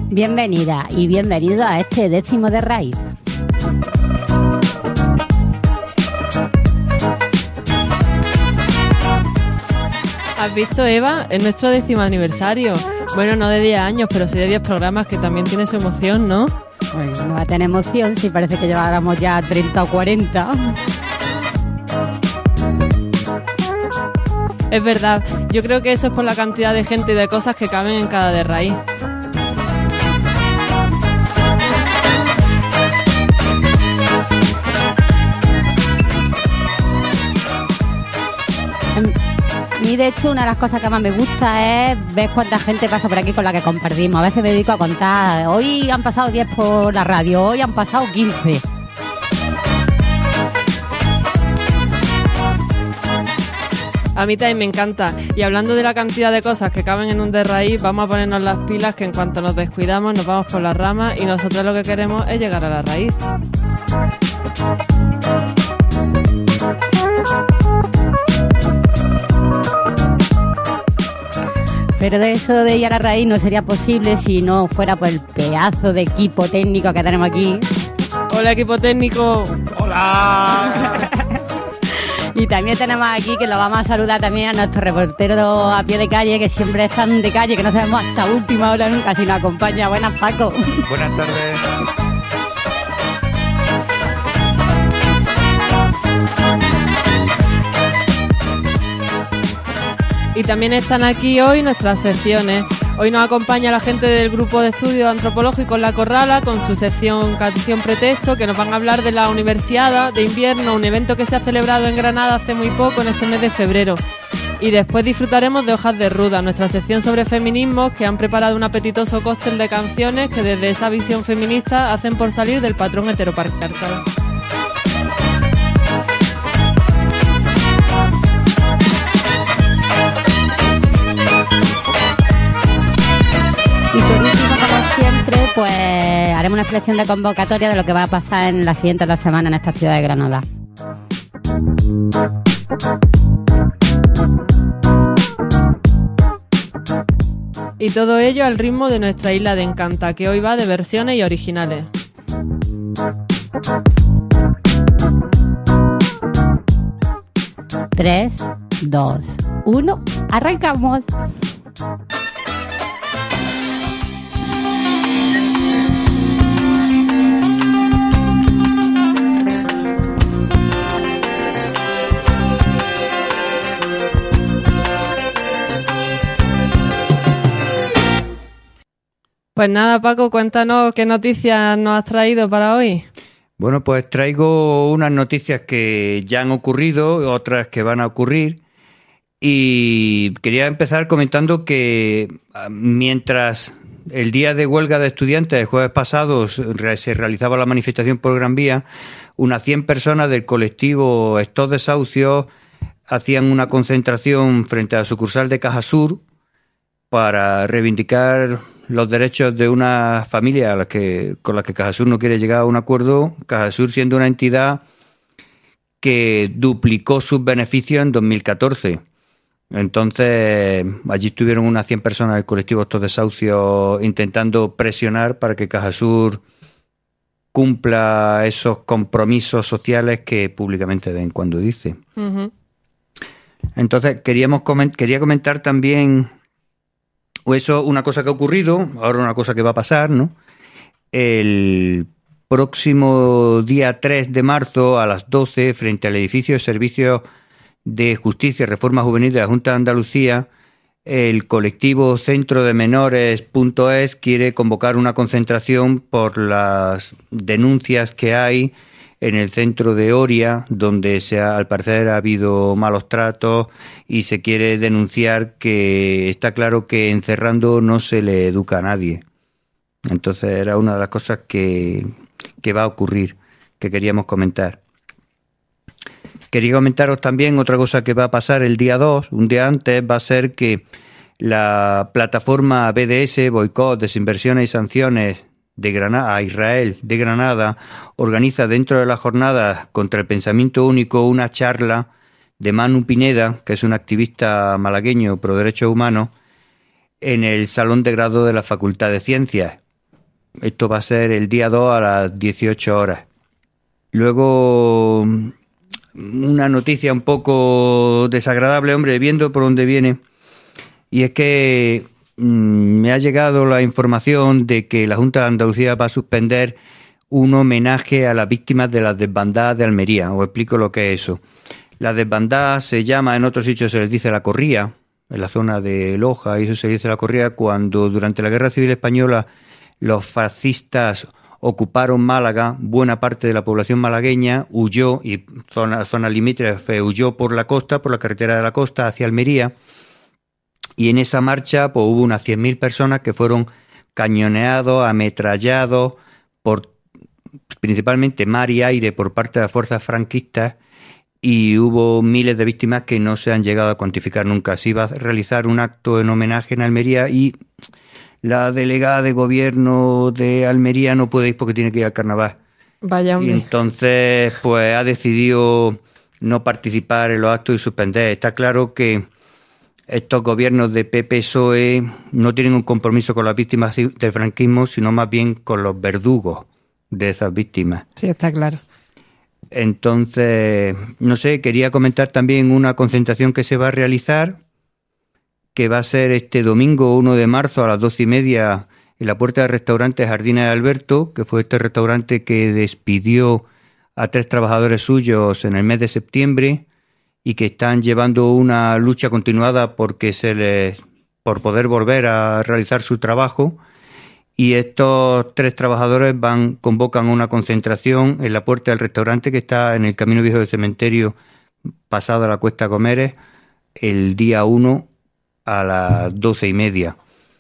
Bienvenida y bienvenido a este 10º de Raíz. ¿Has visto, Eva? Es nuestro 10º aniversario. Bueno, no de 10 años, pero sí de 10 programas, que también tiene su emoción, ¿no? Bueno, no va a tener emoción si parece que lleváramos ya 30 o 40. Es verdad, yo creo que eso es por la cantidad de gente y de cosas que caben en cada de Raíz. A mí, de hecho, una de las cosas que más me gusta es ver cuánta gente pasa por aquí con la que compartimos. A veces me dedico a contar, hoy han pasado 10 por la radio, hoy han pasado 15. A mí también me encanta. Y hablando de la cantidad de cosas que caben en un de Raíz, vamos a ponernos las pilas, que en cuanto nos descuidamos nos vamos por las ramas y nosotros lo que queremos es llegar a la raíz. Pero de eso de ir a la raíz no sería posible si no fuera por el pedazo de equipo técnico que tenemos aquí. Hola, equipo técnico. ¡Hola! Y también tenemos aquí, que lo vamos a saludar también, a nuestro reportero a pie de calle, que siempre están de calle, que no sabemos hasta última hora nunca si nos acompaña. Buenas, Paco. Buenas tardes. Y también están aquí hoy nuestras secciones. Hoy nos acompaña la gente del grupo de estudios antropológicos La Corrala con su sección Canción Pretexto, que nos van a hablar de la Universiada de Invierno, un evento que se ha celebrado en Granada hace muy poco, en este mes de febrero. Y después disfrutaremos de Hojas de Ruda, nuestra sección sobre feminismo, que han preparado un apetitoso cóctel de canciones que desde esa visión feminista hacen por salir del patrón heteropatriarcal. Y por último, como siempre, pues haremos una selección de convocatoria de lo que va a pasar en las siguientes 2 semanas en esta ciudad de Granada. Y todo ello al ritmo de nuestra isla de Encanta, que hoy va de versiones y originales. Tres, 2, 1, ¡arrancamos! Pues nada, Paco, cuéntanos qué noticias nos has traído para hoy. Bueno, pues traigo unas noticias que ya han ocurrido, otras que van a ocurrir. Y quería empezar comentando que mientras el día de huelga de estudiantes, el jueves pasado, se realizaba la manifestación por Gran Vía, unas 100 personas del colectivo Estos Desahucios hacían una concentración frente a la sucursal de Cajasur para reivindicar los derechos de una familia con la que Cajasur no quiere llegar a un acuerdo, Cajasur siendo una entidad que duplicó sus beneficios en 2014. Entonces, allí estuvieron unas 100 personas del colectivo Estos Desahucios intentando presionar para que Cajasur cumpla esos compromisos sociales que públicamente de vez en cuando dice. Uh-huh. Entonces, quería comentar también eso, una cosa que ha ocurrido, ahora una cosa que va a pasar, ¿no? El próximo día 3 de marzo a las 12, frente al edificio de Servicios de Justicia y Reforma Juvenil de la Junta de Andalucía, el colectivo Centro de Menores.es quiere convocar una concentración por las denuncias que hay en el centro de Oria, donde al parecer ha habido malos tratos y se quiere denunciar que está claro que encerrando no se le educa a nadie. Entonces era una de las cosas que va a ocurrir, que queríamos comentar. Quería comentaros también otra cosa que va a pasar el día 2, un día antes, va a ser que la plataforma BDS, Boicot, Desinversiones y Sanciones de Granada, a Israel de Granada, organiza dentro de las jornadas contra el pensamiento único una charla de Manu Pineda, que es un activista malagueño pro derechos humanos, en el Salón de Grado de la Facultad de Ciencias. Esto va a ser el día 2 a las 18 horas. Luego, una noticia un poco desagradable, hombre, viendo por dónde viene, y es que me ha llegado la información de que la Junta de Andalucía va a suspender un homenaje a las víctimas de las desbandadas de Almería. Os explico lo que es eso. La desbandada se llama, en otros sitios se les dice la corría, en la zona de Loja, y eso se dice la corría cuando durante la Guerra Civil Española los fascistas ocuparon Málaga, buena parte de la población malagueña huyó, y zona limítrofe huyó por la costa, por la carretera de la costa hacia Almería, y en esa marcha pues hubo unas 100.000 personas que fueron cañoneados, ametrallados, por principalmente mar y aire por parte de las fuerzas franquistas, y hubo miles de víctimas que no se han llegado a cuantificar nunca. Se iba a realizar un acto en homenaje en Almería y la delegada de gobierno de Almería no puede ir porque tiene que ir al carnaval. Vaya, hombre. Y entonces, pues ha decidido no participar en los actos y suspender. Está claro que estos gobiernos de PP-PSOE no tienen un compromiso con las víctimas del franquismo, sino más bien con los verdugos de esas víctimas. Sí, está claro. Entonces, no sé, quería comentar también una concentración que se va a realizar, que va a ser este domingo 1 de marzo a las 12:30 en la puerta del restaurante Jardines de Alberto, que fue este restaurante que despidió a 3 trabajadores suyos en el mes de septiembre y que están llevando una lucha continuada por poder volver a realizar su trabajo. Y estos 3 trabajadores convocan una concentración en la puerta del restaurante que está en el Camino Viejo del Cementerio, pasado a la Cuesta Comeres, el día 1 a las 12:30.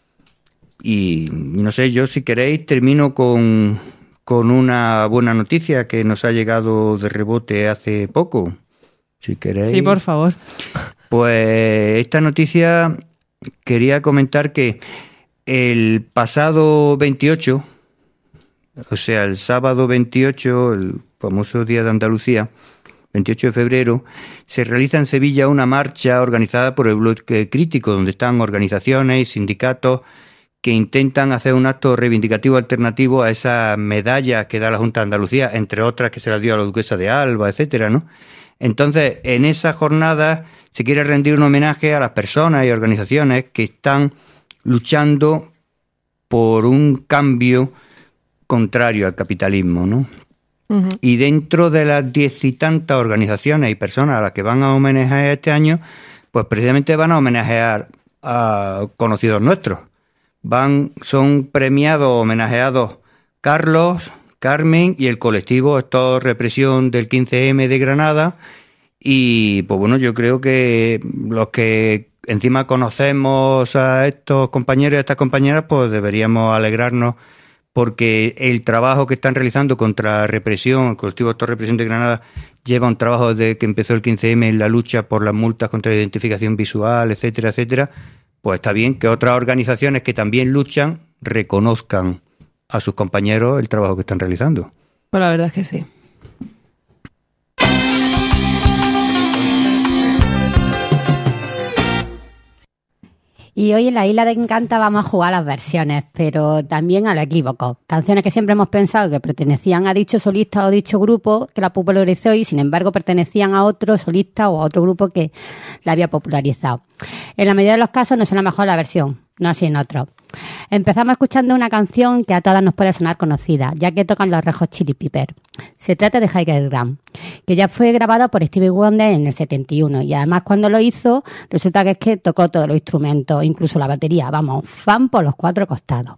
Y no sé, yo si queréis termino con una buena noticia que nos ha llegado de rebote hace poco. Si queréis. Sí, por favor. Pues esta noticia quería comentar que el pasado 28, o sea, el sábado 28, el famoso Día de Andalucía, 28 de febrero, se realiza en Sevilla una marcha organizada por el Bloque Crítico, donde están organizaciones y sindicatos que intentan hacer un acto reivindicativo alternativo a esa medalla que da la Junta de Andalucía, entre otras que se la dio a la Duquesa de Alba, etcétera, ¿no? Entonces, en esa jornada se quiere rendir un homenaje a las personas y organizaciones que están luchando por un cambio contrario al capitalismo, ¿no? Uh-huh. Y dentro de las 10 y tantas organizaciones y personas a las que van a homenajear este año, pues precisamente van a homenajear a conocidos nuestros. Son premiados, homenajeados Carlos, Carmen y el colectivo Stop Represión del 15M de Granada. Y pues bueno, yo creo que los que encima conocemos a estos compañeros y a estas compañeras, pues deberíamos alegrarnos porque el trabajo que están realizando contra la represión, el colectivo Stop Represión de Granada lleva un trabajo desde que empezó el 15M en la lucha por las multas contra la identificación visual, etcétera, etcétera. Pues está bien que otras organizaciones que también luchan reconozcan a sus compañeros el trabajo que están realizando. Pues la verdad es que sí. Y hoy en la Isla de Encanta vamos a jugar a las versiones, pero también a lo equívoco. Canciones que siempre hemos pensado que pertenecían a dicho solista o dicho grupo que la popularizó y sin embargo pertenecían a otro solista o a otro grupo que la había popularizado. En la mayoría de los casos no suena mejor la versión, no así en otros. Empezamos escuchando una canción que a todas nos puede sonar conocida, ya que tocan los Red Hot Chili Peppers. Se trata de Higher Ground, que ya fue grabado por Stevie Wonder en el 71 y además cuando lo hizo resulta que es que tocó todos los instrumentos, incluso la batería, vamos, fan por los 4 costados.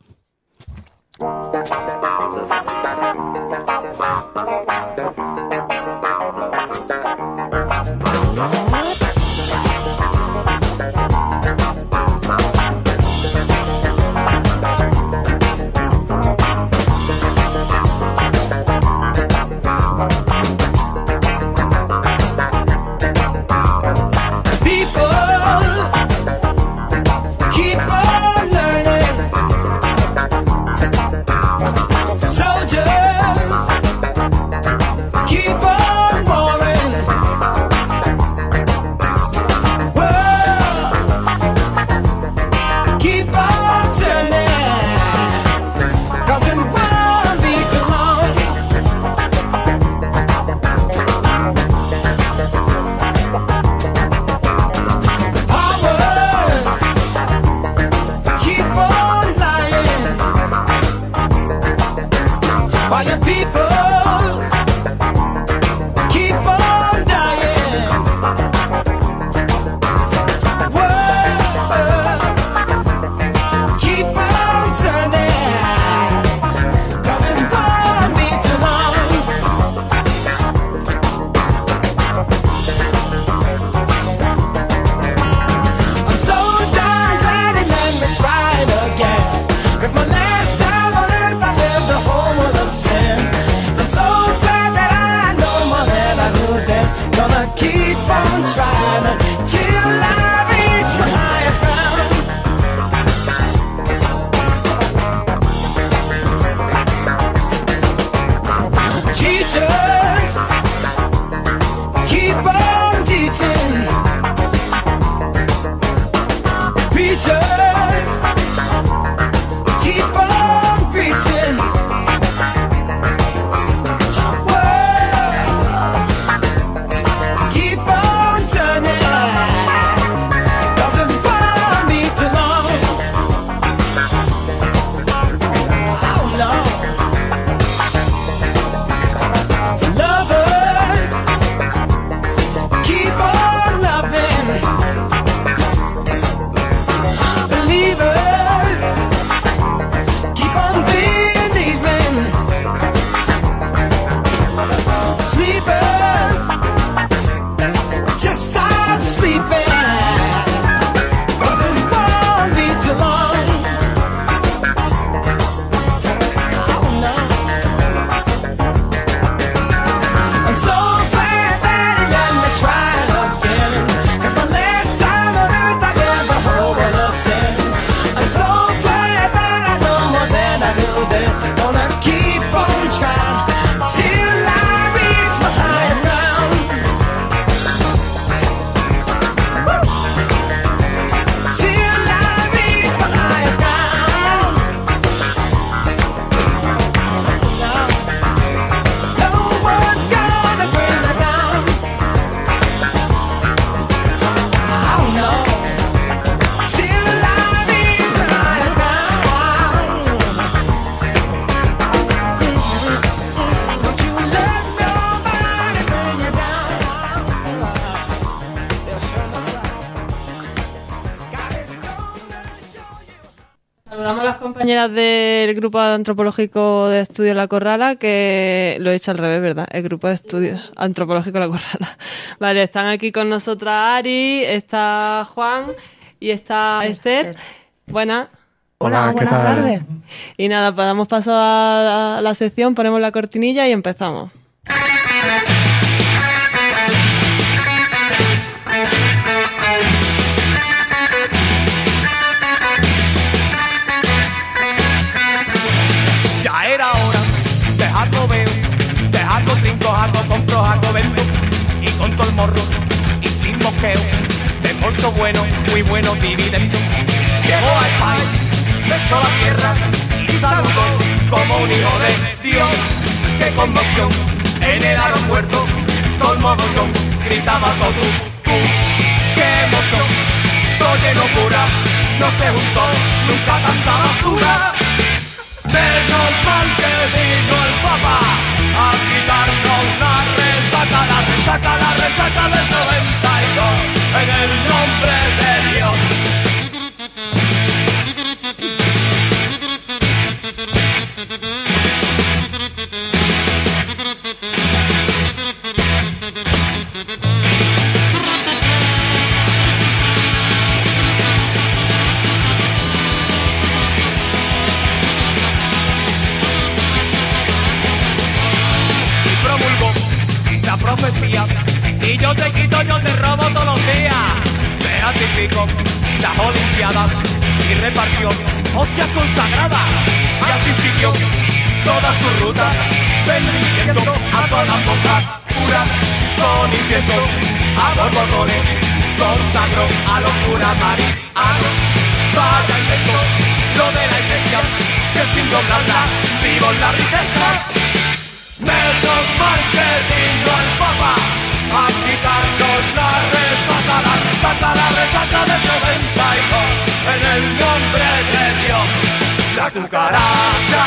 keep on preaching. Words keep on turning. Doesn't bother me too long. How long? Lovers keep on loving. Believers keep on believing. Sleepers just stop sleeping. Doesn't bother me too long. Oh no. I'm so glad that he let me try again. 'Cause my last time on earth I never hope of a sin. I'm so glad that I know more than I knew then. Gonna keep on trying till I reach my highest ground. Till I reach my highest ground. No one's gonna bring me down. Oh no. Till I reach my highest ground. Don't you let nobody bring you down. They'll show me God is gonna show you. Saludamos a las compañeras del grupo antropológico de estudio La Corrala, que lo he hecho al revés, ¿verdad? El grupo de estudio antropológico La Corrala. Vale, están aquí con nosotras Ari, está Juan y está Esther. Buenas. Hola, ¿qué tal? tardes. Y nada, pues damos paso a la sección, ponemos la cortinilla y empezamos. Ya era hora de algo veo, de algo trinco, algo compro, algo vendo. Y con todo el morro y sin mosqueo, de bolso bueno, muy bueno dividendo. Llegó al país, besó la tierra y saludó como un hijo de Dios. Qué conmoción en el aeropuerto, todo el mogollón gritaba todo tú. Qué emoción, todo lleno pura, no se juntó nunca tanta basura. Menos mal que vino el Papa a quitarnos la resaca del 92, en el nombre de Dios. La profecía, y yo te quito, yo te robo todos los días. Beatificó las olimpiadas y repartió hostias consagradas. Y así siguió toda su ruta, bendiciendo a todas las monjas puras con incienso, a borbotones, consagró a los curas marianos. Vaya invento lo de la iglesia, que sin doblarla vivo en la riqueza. Menos mal que vino el Papa a quitarnos la resaca del 92, en el nombre de Dios. La cucaracha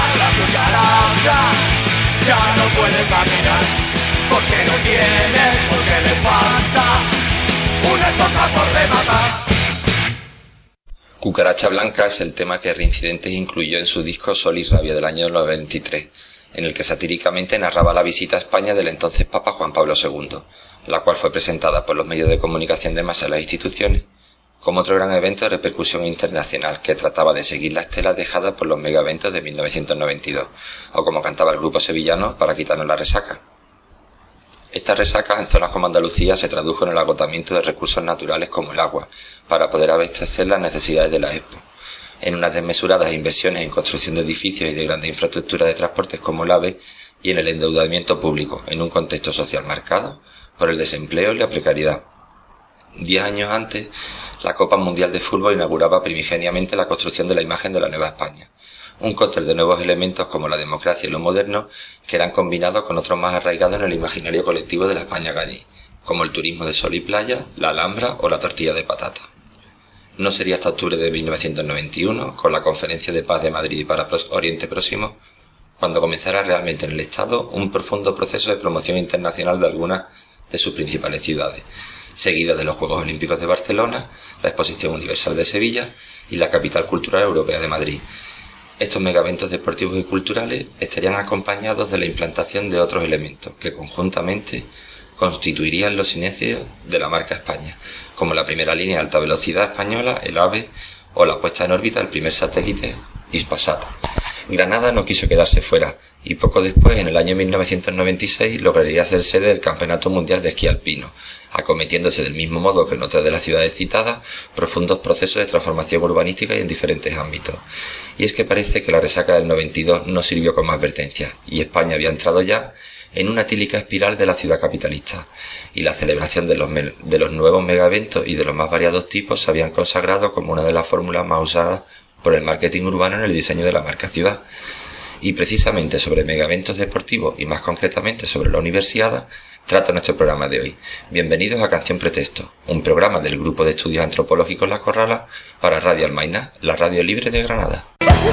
ya no puede caminar, porque no tiene, porque le falta una cosa por rematar. Cucaracha Blanca es el tema que Reincidentes incluyó en su disco Sol y Rabia del año 93, en el que satíricamente narraba la visita a España del entonces Papa Juan Pablo II, la cual fue presentada por los medios de comunicación de masa en las instituciones como otro gran evento de repercusión internacional que trataba de seguir la estela dejada por los megaeventos de 1992, o como cantaba el grupo sevillano, para quitarnos la resaca. Esta resaca en zonas como Andalucía se tradujo en el agotamiento de recursos naturales como el agua, para poder abastecer las necesidades de la Expo, en unas desmesuradas inversiones en construcción de edificios y de grandes infraestructuras de transportes como el AVE, y en el endeudamiento público, en un contexto social marcado por el desempleo y la precariedad. 10 años antes, la Copa Mundial de Fútbol inauguraba primigeniamente la construcción de la imagen de la Nueva España. Un cóctel de nuevos elementos como la democracia y lo moderno que eran combinados con otros más arraigados en el imaginario colectivo de la España gañí, como el turismo de sol y playa, la Alhambra o la tortilla de patata. No sería hasta octubre de 1991, con la Conferencia de Paz de Madrid para Oriente Próximo, cuando comenzara realmente en el Estado un profundo proceso de promoción internacional de algunas de sus principales ciudades, seguida de los Juegos Olímpicos de Barcelona, la Exposición Universal de Sevilla y la Capital Cultural Europea de Madrid. Estos megaeventos deportivos y culturales estarían acompañados de la implantación de otros elementos que conjuntamente constituirían los inicios de la marca España, como la primera línea de alta velocidad española, el AVE, o la puesta en órbita del primer satélite Hispasat. Granada no quiso quedarse fuera y poco después, en el año 1996, lograría ser sede del Campeonato Mundial de Esquí Alpino, acometiéndose del mismo modo que en otras de las ciudades citadas profundos procesos de transformación urbanística y en diferentes ámbitos. Y es que parece que la resaca del 92 no sirvió como advertencia y España había entrado ya en una tílica espiral de la ciudad capitalista, y la celebración de los nuevos megaeventos y de los más variados tipos se habían consagrado como una de las fórmulas más usadas por el marketing urbano en el diseño de la marca ciudad. Y precisamente sobre megaeventos deportivos y más concretamente sobre la Universiada trata nuestro programa de hoy. Bienvenidos a Canción Pretexto, un programa del Grupo de Estudios Antropológicos La Corrala para Radio Almaina, la radio libre de Granada.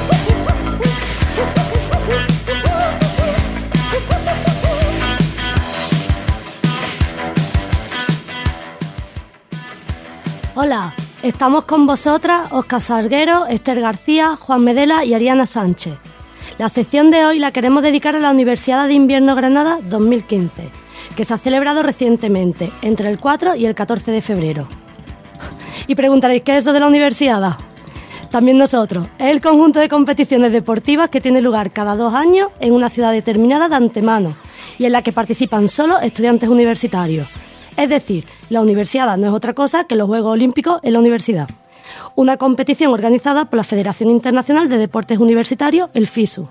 Hola, estamos con vosotras Óscar Salguero, Esther García, Juan Medela y Ariana Sánchez. La sección de hoy la queremos dedicar a la Universiada de Invierno Granada 2015, que se ha celebrado recientemente, entre el 4 y el 14 de febrero. Y preguntaréis, ¿qué es eso de la Universiada? También nosotros. Es el conjunto de competiciones deportivas que tiene lugar cada 2 años en una ciudad determinada de antemano y en la que participan solo estudiantes universitarios. Es decir, la Universiada no es otra cosa que los Juegos Olímpicos en la universidad. Una competición organizada por la Federación Internacional de Deportes Universitarios, el FISU.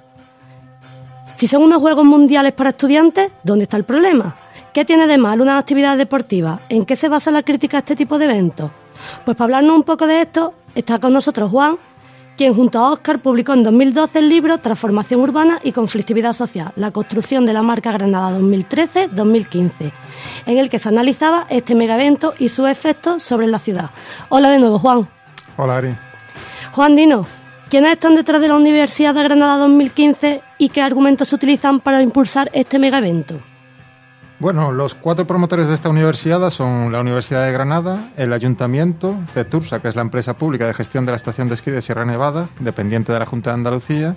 Si son unos Juegos Mundiales para estudiantes, ¿dónde está el problema? ¿Qué tiene de mal una actividad deportiva? ¿En qué se basa la crítica a este tipo de eventos? Pues para hablarnos un poco de esto, está con nosotros Juan, quien junto a Óscar publicó en 2012 el libro Transformación Urbana y Conflictividad Social, la construcción de la marca Granada 2013-2015, en el que se analizaba este megaevento y sus efectos sobre la ciudad. Hola de nuevo, Juan. Hola, Ari. Juan, dinos, ¿quiénes están detrás de la Universidad de Granada 2015 y qué argumentos se utilizan para impulsar este megaevento? Bueno, los 4 promotores de esta universidad son la Universidad de Granada, el Ayuntamiento, CETURSA, que es la empresa pública de gestión de la estación de esquí de Sierra Nevada, dependiente de la Junta de Andalucía,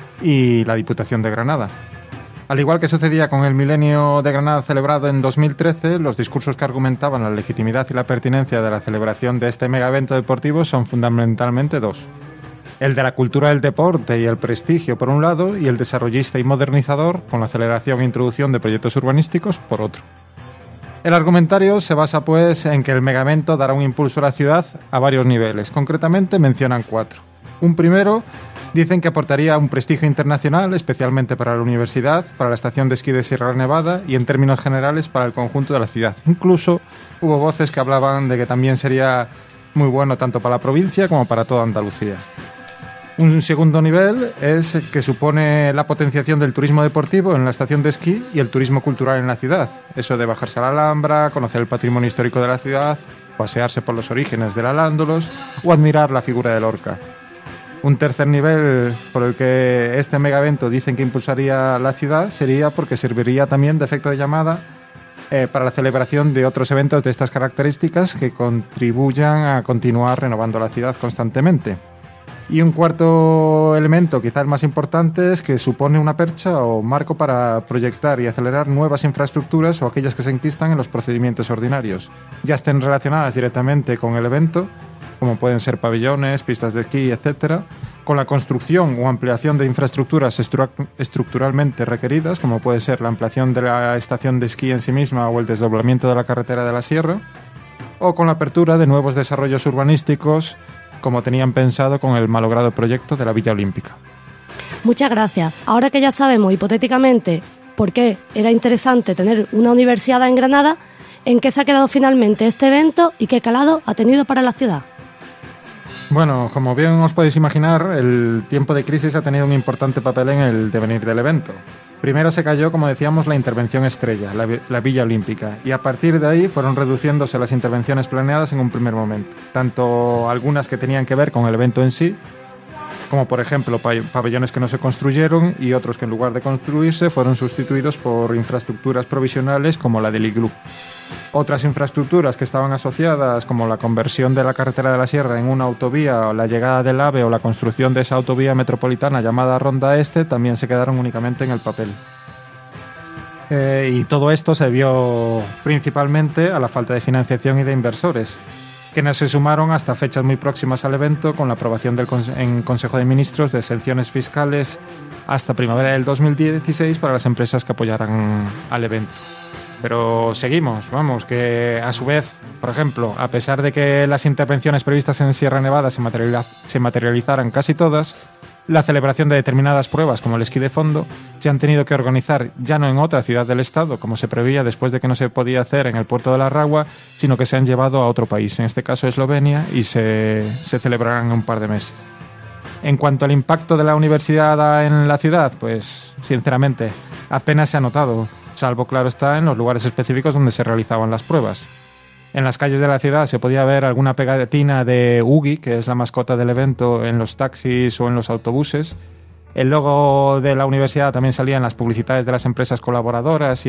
y la Diputación de Granada. Al igual que sucedía con el Milenio de Granada celebrado en 2013, los discursos que argumentaban la legitimidad y la pertinencia de la celebración de este megaevento deportivo son fundamentalmente 2. El de la cultura del deporte y el prestigio por un lado, y el desarrollista y modernizador con la aceleración e introducción de proyectos urbanísticos por otro. El argumentario se basa pues en que el megaevento dará un impulso a la ciudad a varios niveles. Concretamente mencionan 4. Un primero, dicen que aportaría un prestigio internacional, especialmente para la universidad, para la estación de esquí de Sierra Nevada y en términos generales para el conjunto de la ciudad. Incluso hubo voces que hablaban de que también sería muy bueno tanto para la provincia como para toda Andalucía. Un segundo nivel es que supone la potenciación del turismo deportivo en la estación de esquí y el turismo cultural en la ciudad. Eso de bajarse a la Alhambra, conocer el patrimonio histórico de la ciudad, pasearse por los orígenes de la Lándolos o admirar la figura de Lorca. Un tercer nivel por el que este megaevento dicen que impulsaría la ciudad sería porque serviría también de efecto de llamada para la celebración de otros eventos de estas características que contribuyan a continuar renovando la ciudad constantemente. Y un cuarto elemento, quizá el más importante, es que supone una percha o marco para proyectar y acelerar nuevas infraestructuras o aquellas que se enquistan en los procedimientos ordinarios, ya estén relacionadas directamente con el evento, como pueden ser pabellones, pistas de esquí, etc., con la construcción o ampliación de infraestructuras estructuralmente requeridas, como puede ser la ampliación de la estación de esquí en sí misma o el desdoblamiento de la carretera de la Sierra, o con la apertura de nuevos desarrollos urbanísticos, como tenían pensado con el malogrado proyecto de la Villa Olímpica. Muchas gracias. Ahora que ya sabemos hipotéticamente por qué era interesante tener una universidad en Granada, ¿En qué se ha quedado finalmente este evento y qué calado ha tenido para la ciudad? Bueno, como bien os podéis imaginar, el tiempo de crisis ha tenido un importante papel en el devenir del evento. Primero se cayó, como decíamos, la intervención estrella, la Villa Olímpica, y a partir de ahí fueron reduciéndose las intervenciones planeadas en un primer momento, tanto algunas que tenían que ver con el evento en sí, como por ejemplo pabellones que no se construyeron y otros que en lugar de construirse fueron sustituidos por infraestructuras provisionales como la del Iglú. Otras infraestructuras que estaban asociadas, como la conversión de la carretera de la Sierra en una autovía, o la llegada del AVE o la construcción de esa autovía metropolitana llamada Ronda Este, también se quedaron únicamente en el papel. Y todo esto se debió principalmente a la falta de financiación y de inversores, que no se sumaron hasta fechas muy próximas al evento, con la aprobación en Consejo de Ministros de exenciones fiscales hasta primavera del 2016 para las empresas que apoyaran al evento. Pero seguimos, vamos, que a su vez, por ejemplo, a pesar de que las intervenciones previstas en Sierra Nevada se materializaran casi todas, la celebración de determinadas pruebas, como el esquí de fondo, se han tenido que organizar ya no en otra ciudad del estado, como se preveía después de que no se podía hacer en el puerto de La Ragua, sino que se han llevado a otro país, en este caso Eslovenia, y se celebrarán en un par de meses. En cuanto al impacto de la universidad en la ciudad, pues sinceramente apenas se ha notado, salvo, claro está, en los lugares específicos donde se realizaban las pruebas. En las calles de la ciudad se podía ver alguna pegatina de Ugi, que es la mascota del evento, en los taxis o en los autobuses. El logo de la universidad también salía en las publicidades de las empresas colaboradoras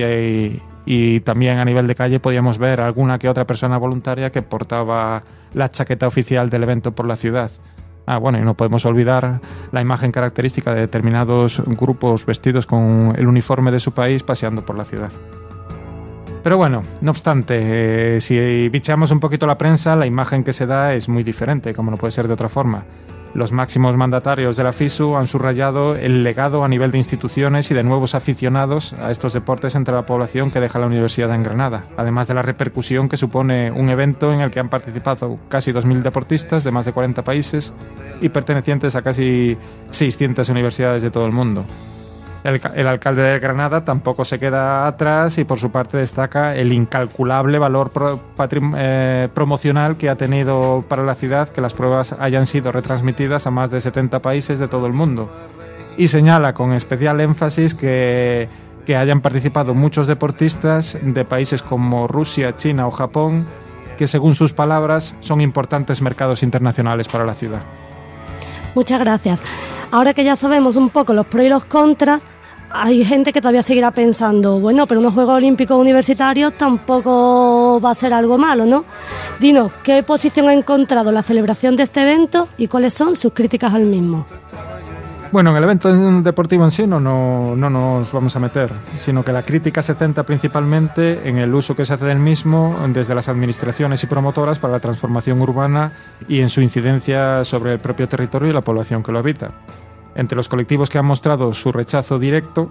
y también a nivel de calle podíamos ver alguna que otra persona voluntaria que portaba la chaqueta oficial del evento por la ciudad. Bueno, y no podemos olvidar la imagen característica de determinados grupos vestidos con el uniforme de su país paseando por la ciudad. Pero bueno, no obstante, si bicheamos un poquito la prensa, la imagen que se da es muy diferente, como no puede ser de otra forma. Los máximos mandatarios de la FISU han subrayado el legado a nivel de instituciones y de nuevos aficionados a estos deportes entre la población que deja la universidad en Granada, además de la repercusión que supone un evento en el que han participado casi 2.000 deportistas de más de 40 países y pertenecientes a casi 600 universidades de todo el mundo. El alcalde de Granada tampoco se queda atrás y por su parte destaca el incalculable valor promocional que ha tenido para la ciudad que las pruebas hayan sido retransmitidas a más de 70 países de todo el mundo. Y señala con especial énfasis que hayan participado muchos deportistas de países como Rusia, China o Japón, que según sus palabras son importantes mercados internacionales para la ciudad. Muchas gracias. Ahora que ya sabemos un poco los pros y los contras, hay gente que todavía seguirá pensando, bueno, pero unos Juegos Olímpicos Universitarios tampoco va a ser algo malo, ¿no? Dinos, ¿qué posición ha encontrado la celebración de este evento y cuáles son sus críticas al mismo? Bueno, en el evento deportivo en sí no nos vamos a meter, sino que la crítica se centra principalmente en el uso que se hace del mismo desde las administraciones y promotoras para la transformación urbana y en su incidencia sobre el propio territorio y la población que lo habita. Entre los colectivos que han mostrado su rechazo directo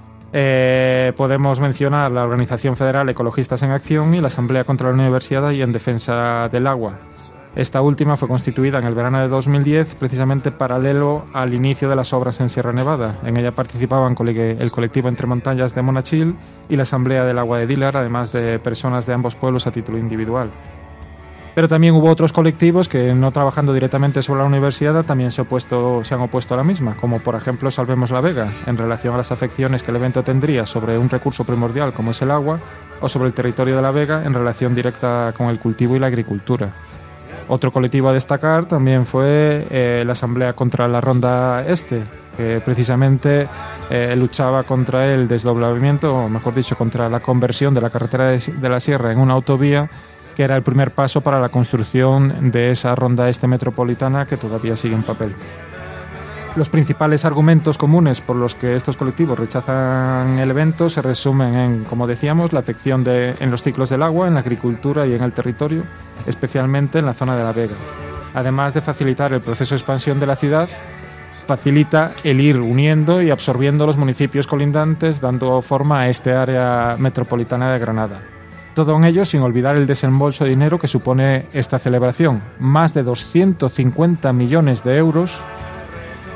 podemos mencionar la Organización Federal Ecologistas en Acción y la Asamblea contra la Universidad y en Defensa del Agua. Esta última fue constituida en el verano de 2010, precisamente paralelo al inicio de las obras en Sierra Nevada. En ella participaban el colectivo Entre Montañas de Monachil y la Asamblea del Agua de Dílar, además de personas de ambos pueblos a título individual. Pero también hubo otros colectivos que, no trabajando directamente sobre la universidad, también se han opuesto a la misma, como por ejemplo Salvemos la Vega, en relación a las afecciones que el evento tendría sobre un recurso primordial como es el agua, o sobre el territorio de la Vega en relación directa con el cultivo y la agricultura. Otro colectivo a destacar también fue la Asamblea contra la Ronda Este, que precisamente luchaba contra el desdoblamiento, o mejor dicho, contra la conversión de la carretera de la Sierra en una autovía, que era el primer paso para la construcción de esa Ronda Este metropolitana que todavía sigue en papel. Los principales argumentos comunes por los que estos colectivos rechazan el evento se resumen en, como decíamos, la afección en los ciclos del agua, en la agricultura y en el territorio, especialmente en la zona de la Vega. Además de facilitar el proceso de expansión de la ciudad, facilita el ir uniendo y absorbiendo los municipios colindantes, dando forma a este área metropolitana de Granada. Todo en ello sin olvidar el desembolso de dinero que supone esta celebración, más de 250 millones de euros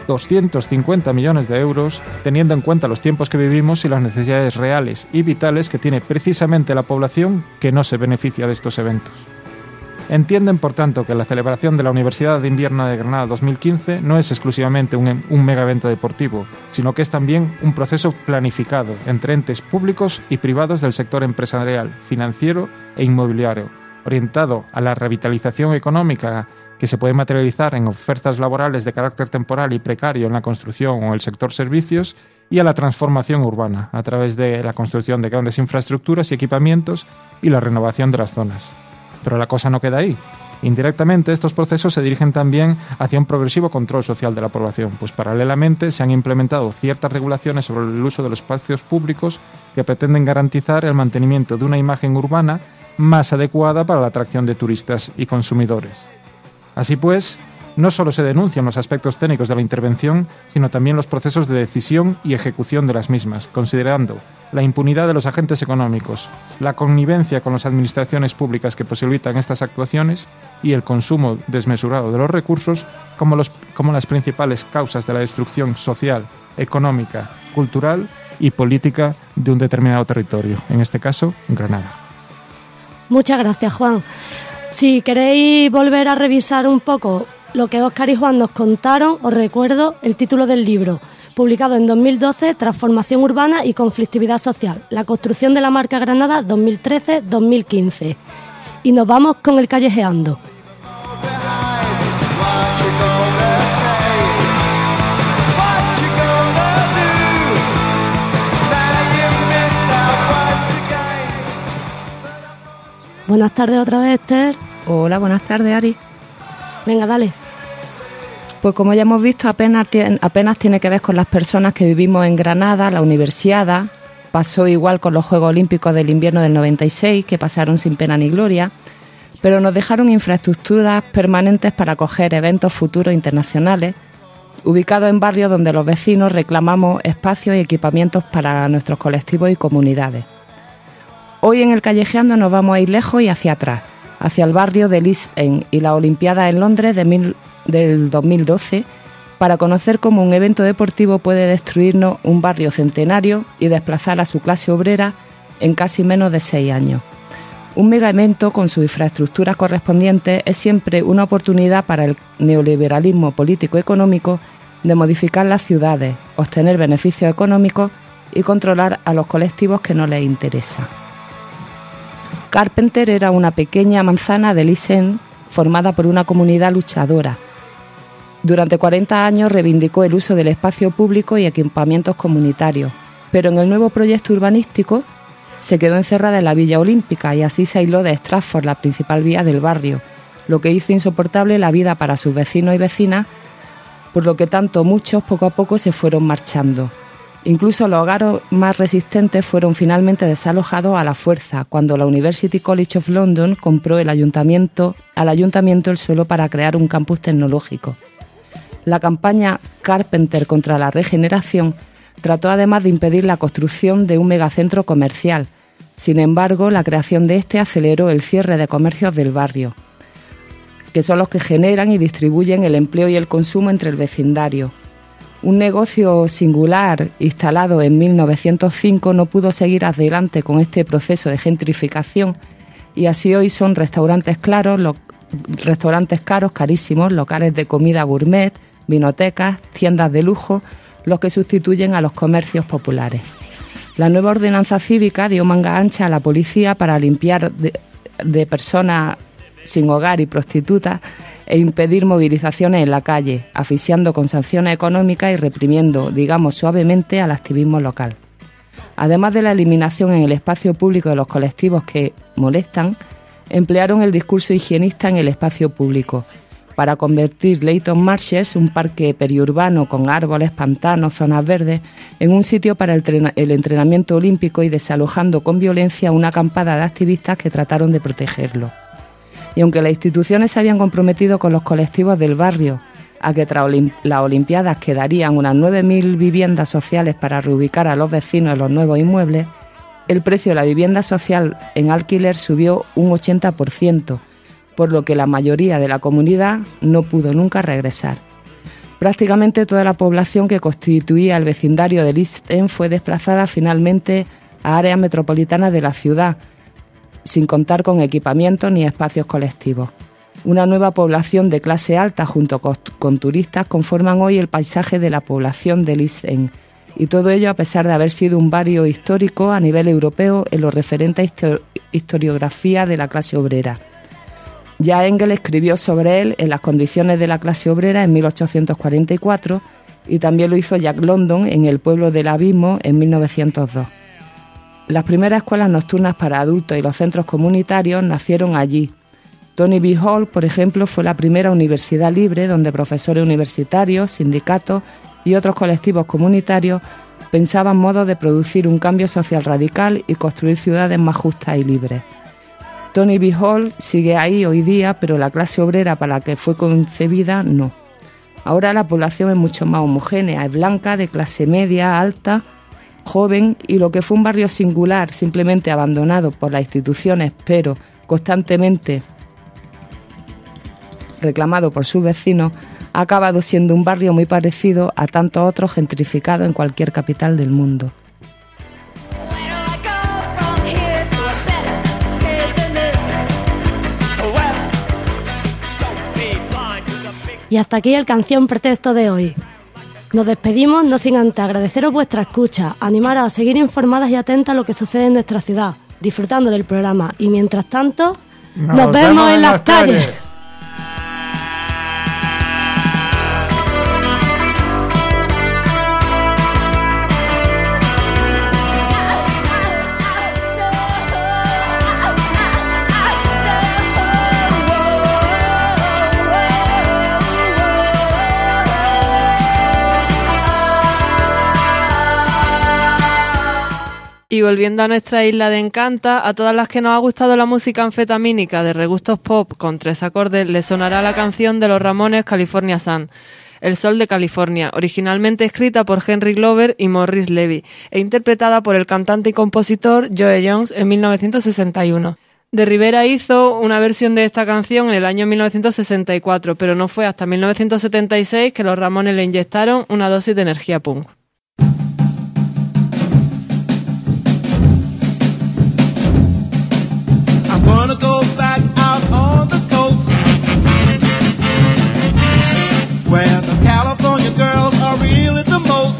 250 millones de euros, teniendo en cuenta los tiempos que vivimos y las necesidades reales y vitales que tiene precisamente la población que no se beneficia de estos eventos. Entienden, por tanto, que la celebración de la Universidad de Invierno de Granada 2015 no es exclusivamente un mega evento deportivo, sino que es también un proceso planificado entre entes públicos y privados del sector empresarial, financiero e inmobiliario, orientado a la revitalización económica que se puede materializar en ofertas laborales de carácter temporal y precario en la construcción o el sector servicios, y a la transformación urbana, a través de la construcción de grandes infraestructuras y equipamientos y la renovación de las zonas. Pero la cosa no queda ahí. Indirectamente, estos procesos se dirigen también hacia un progresivo control social de la población, pues paralelamente se han implementado ciertas regulaciones sobre el uso de los espacios públicos que pretenden garantizar el mantenimiento de una imagen urbana más adecuada para la atracción de turistas y consumidores. Así pues, no solo se denuncian los aspectos técnicos de la intervención, sino también los procesos de decisión y ejecución de las mismas, considerando la impunidad de los agentes económicos, la connivencia con las administraciones públicas que posibilitan estas actuaciones y el consumo desmesurado de los recursos como las principales causas de la destrucción social, económica, cultural y política de un determinado territorio, en este caso, Granada. Muchas gracias, Juan. Si queréis volver a revisar un poco lo que Óscar y Juan nos contaron, os recuerdo el título del libro, publicado en 2012, Transformación urbana y conflictividad social, la construcción de la marca Granada 2013-2015. Y nos vamos con el callejeando. Buenas tardes otra vez, Esther. Hola, buenas tardes, Ari. Venga, dale. Pues como ya hemos visto, apenas tiene que ver con las personas que vivimos en Granada, la Universiada. Pasó igual con los Juegos Olímpicos del Invierno del 96, que pasaron sin pena ni gloria, pero nos dejaron infraestructuras permanentes para acoger eventos futuros internacionales, ubicados en barrios donde los vecinos reclamamos espacios y equipamientos para nuestros colectivos y comunidades. Hoy en el Callejeando nos vamos a ir lejos y hacia atrás, hacia el barrio de East End y la Olimpiada en Londres del 2012, para conocer cómo un evento deportivo puede destruirnos un barrio centenario y desplazar a su clase obrera en casi menos de 6 años. Un mega evento con sus infraestructuras correspondientes es siempre una oportunidad para el neoliberalismo político-económico de modificar las ciudades, obtener beneficios económicos y controlar a los colectivos que no les interesa. Carpenter era una pequeña manzana de East End formada por una comunidad luchadora. Durante 40 años reivindicó el uso del espacio público y equipamientos comunitarios, pero en el nuevo proyecto urbanístico se quedó encerrada en la Villa Olímpica y así se aisló de Stratford, la principal vía del barrio, lo que hizo insoportable la vida para sus vecinos y vecinas, por lo que muchos poco a poco se fueron marchando. Incluso los hogares más resistentes fueron finalmente desalojados a la fuerza cuando la University College of London compró al ayuntamiento el suelo para crear un campus tecnológico. La campaña Carpenter contra la regeneración trató además de impedir la construcción de un megacentro comercial. Sin embargo, la creación de este aceleró el cierre de comercios del barrio, que son los que generan y distribuyen el empleo y el consumo entre el vecindario. Un negocio singular instalado en 1905 no pudo seguir adelante con este proceso de gentrificación y así hoy son restaurantes caros, carísimos, locales de comida gourmet, vinotecas, tiendas de lujo, los que sustituyen a los comercios populares. La nueva ordenanza cívica dio manga ancha a la policía para limpiar de personas sin hogar y prostitutas e impedir movilizaciones en la calle, asfixiando con sanciones económicas y reprimiendo, digamos suavemente, al activismo local. Además de la eliminación en el espacio público de los colectivos que molestan, emplearon el discurso higienista en el espacio público para convertir Leighton Marshes, un parque periurbano con árboles, pantanos, zonas verdes, en un sitio para el entrenamiento olímpico y desalojando con violencia una acampada de activistas que trataron de protegerlo. Y aunque las instituciones se habían comprometido con los colectivos del barrio a que tras las Olimpiadas quedarían unas 9.000 viviendas sociales para reubicar a los vecinos en los nuevos inmuebles, el precio de la vivienda social en alquiler subió un 80%, por lo que la mayoría de la comunidad no pudo nunca regresar. Prácticamente toda la población que constituía el vecindario del East End fue desplazada finalmente a áreas metropolitanas de la ciudad, sin contar con equipamientos ni espacios colectivos. Una nueva población de clase alta junto con turistas conforman hoy el paisaje de la población del East End, y todo ello a pesar de haber sido un barrio histórico a nivel europeo en lo referente a historiografía de la clase obrera. Ya Engels escribió sobre él en Las condiciones de la clase obrera en 1844 y también lo hizo Jack London en El pueblo del abismo en 1902. Las primeras escuelas nocturnas para adultos y los centros comunitarios nacieron allí. Tony B. Hall, por ejemplo, fue la primera universidad libre donde profesores universitarios, sindicatos y otros colectivos comunitarios pensaban modos de producir un cambio social radical y construir ciudades más justas y libres. Tony B. Hall sigue ahí hoy día, pero la clase obrera para la que fue concebida no. Ahora la población es mucho más homogénea, es blanca, de clase media, alta, joven, y lo que fue un barrio singular, simplemente abandonado por las instituciones, pero constantemente reclamado por sus vecinos, ha acabado siendo un barrio muy parecido a tantos otros gentrificados en cualquier capital del mundo. Y hasta aquí el Canción Pretexto de hoy. Nos despedimos no sin antes agradeceros vuestra escucha, animaros a seguir informadas y atentas a lo que sucede en nuestra ciudad, disfrutando del programa. Y mientras tanto, nos vemos en las calles. Y volviendo a nuestra isla de Encanta, a todas las que nos ha gustado la música anfetamínica de regustos pop con 3 acordes, les sonará la canción de los Ramones California Sun, El Sol de California, originalmente escrita por Henry Glover y Morris Levy e interpretada por el cantante y compositor Joe Jones en 1961. De Rivera hizo una versión de esta canción en el año 1964, pero no fue hasta 1976 que los Ramones le inyectaron una dosis de energía punk. Wanna go back out on the coast where the California girls are really the most.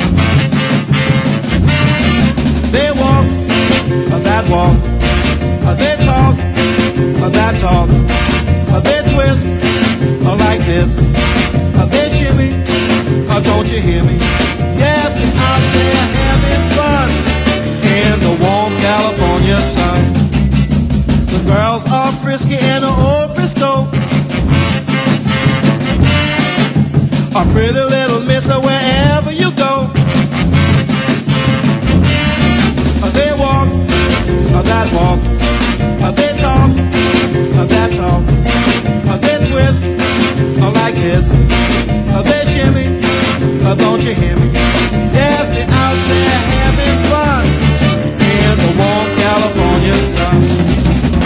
They walk, that walk, they talk, that talk, they twist, like this, they shimmy, don't you hear me? Yes, they're out there having fun in the warm California sun. The girls are frisky in old Frisco, a pretty little mister wherever you go. They walk, that walk, they talk, that talk, they twist, like this, they shimmy, don't you hear me? Yes, they're out there having fun in the warm California sun.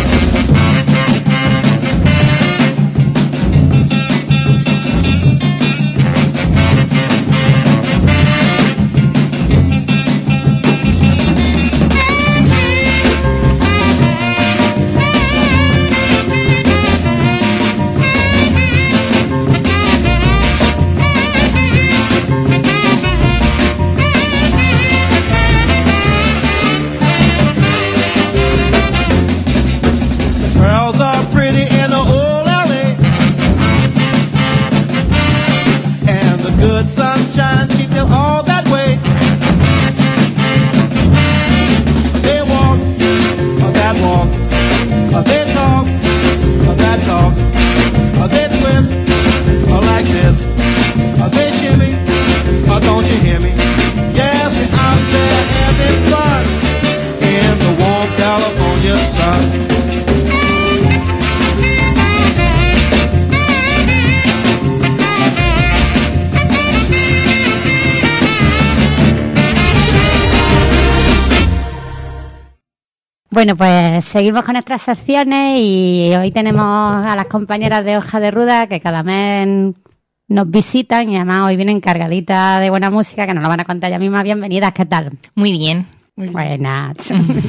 Bueno, pues seguimos con nuestras secciones y hoy tenemos a las compañeras de Hoja de Ruda que cada mes nos visitan y además hoy vienen cargaditas de buena música que nos lo van a contar ya mismas. Bienvenidas, ¿qué tal? Muy bien. Buenas.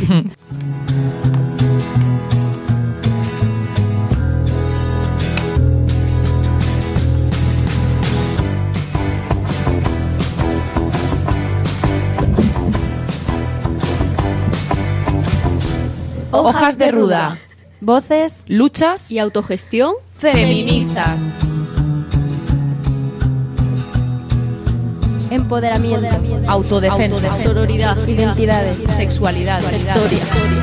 Hojas de ruda. Voces, Luchas y autogestión feministas. empoderamiento, Autodefensa. sororidad, identidades, Sexualidad. historia.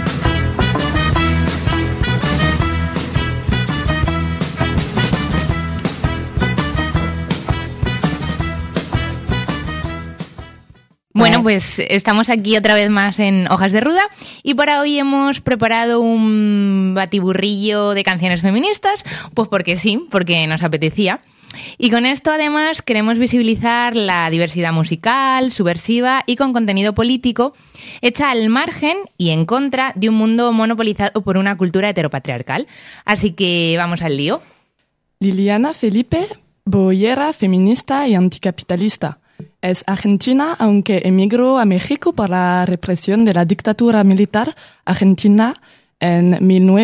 Bueno, pues estamos aquí otra vez más en Hojas de Ruda y para hoy hemos preparado un batiburrillo de canciones feministas, pues porque sí, porque nos apetecía. Y con esto además queremos visibilizar la diversidad musical, subversiva y con contenido político, hecha al margen y en contra de un mundo monopolizado por una cultura heteropatriarcal. Así que vamos al lío. Liliana Felipe, boyera, feminista y anticapitalista. Es argentina, aunque emigró a México por la represión de la dictadura militar argentina en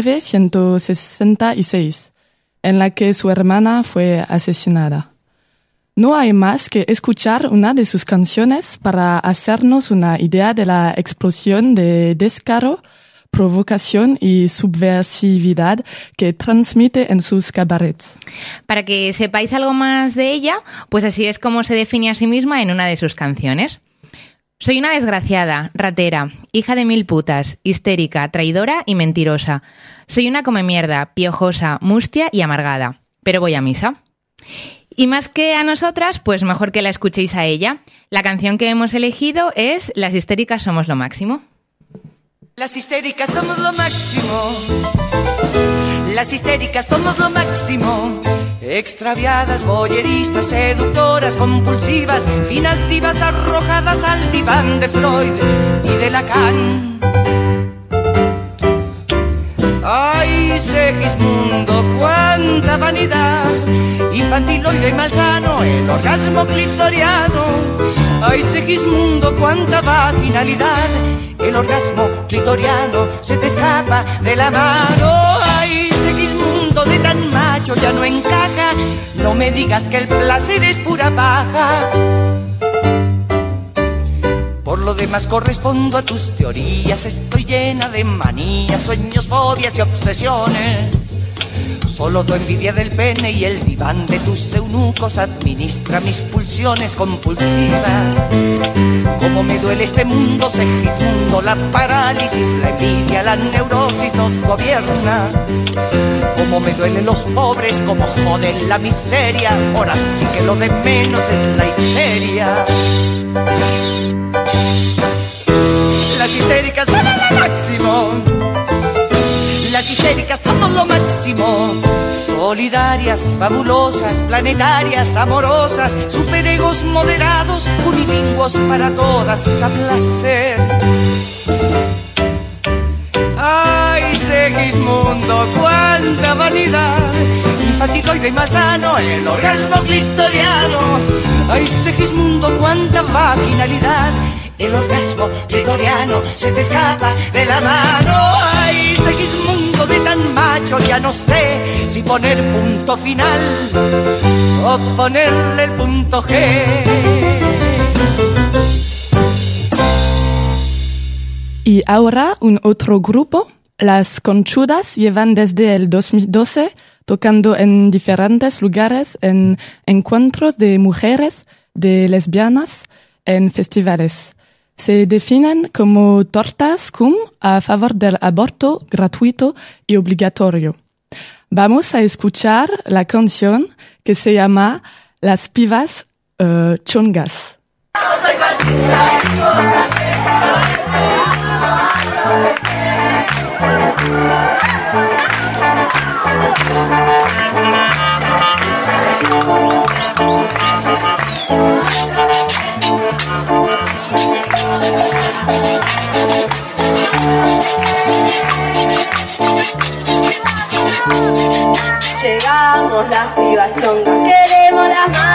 1966, en la que su hermana fue asesinada. No hay más que escuchar una de sus canciones para hacernos una idea de la explosión de descaro, provocación y subversividad que transmite en sus cabarets. Para que sepáis algo más de ella, pues así es como se define a sí misma en una de sus canciones. Soy una desgraciada, ratera, hija de 1000 putas, histérica, traidora y mentirosa. Soy una comemierda, piojosa, mustia y amargada. Pero voy a misa. Y más que a nosotras, pues mejor que la escuchéis a ella. La canción que hemos elegido es Las histéricas somos lo máximo. Las histéricas somos lo máximo. Las histéricas somos lo máximo. Extraviadas, boyeristas, seductoras, compulsivas, finas divas arrojadas al diván de Freud y de Lacan. Ay, Segismundo, cuánta vanidad, infantiloide y malsano, el orgasmo clitoriano. Ay, Segismundo, cuánta vaginalidad, el orgasmo clitoriano se te escapa de la mano. Ay, Segismundo, de tan macho ya no encaja, no me digas que el placer es pura paja. Por lo demás correspondo a tus teorías, estoy llena de manías, sueños, fobias y obsesiones. Solo tu envidia del pene y el diván de tus eunucos administra mis pulsiones compulsivas. Cómo me duele este mundo, Segismundo, la parálisis, la envidia, la neurosis nos gobierna. Cómo me duelen los pobres, cómo joden la miseria, ahora sí que lo de menos es la histeria. Las histéricas somos lo máximo. Las histéricas somos lo máximo. Solidarias, fabulosas, planetarias, amorosas, superegos moderados, unilingüos para todas a placer. Ay, Segismundo, cuánta vanidad, infantiloide y malsano, el orgasmo clitoriano. Ay, Segismundo, cuánta vaginalidad, el orgasmo clitoriano se te escapa de la mano. Ay, Segismundo, de tan macho ya no sé si poner punto final o ponerle el punto G. Y ahora un otro grupo, Las Conchudas, llevan desde el 2012 tocando en diferentes lugares, en encuentros de mujeres, de lesbianas, en festivales. Se definen como tortas cum a favor del aborto gratuito y obligatorio. Vamos a escuchar la canción que se llama Las pibas chongas. Llegamos las pibas chongas, queremos las manos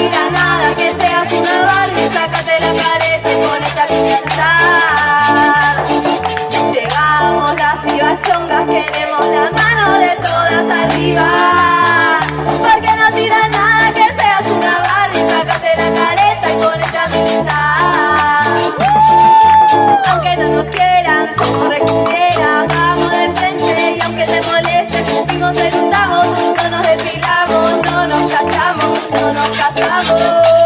tira nada, que seas una Barbie, sácate la careta y ponete a cantar. Llegamos las pibas chongas, queremos la mano de todas arriba. Porque no tira nada, que seas una Barbie, sácate la careta y ponete a cantar. Aunque no nos quieran, somos recumbieras, vamos de frente y aunque te moleste, escupimos, eructamos, no nos depilamos, no nos callamos, no nos casamos.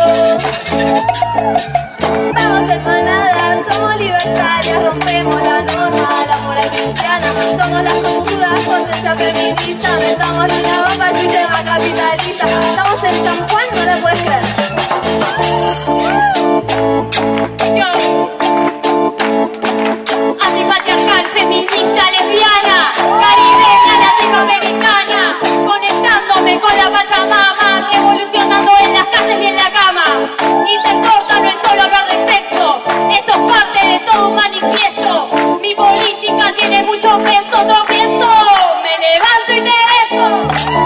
Vamos en manada, somos libertarias, rompemos la norma, la moral cristiana, somos las conchudas, potencia feminista, metamos una bomba al sistema capitalista, estamos en San Juan, no la puedes creer. Antipatriarcal, feminista, lesbiana, caribeña, latinoamericana, conectándome con la Pachamama, revolucionando en las calles y en la cama. Y ser torta no es solo hablar de sexo, esto es parte de todo un manifiesto. Mi política tiene mucho peso, tropiezo, me levanto y te beso.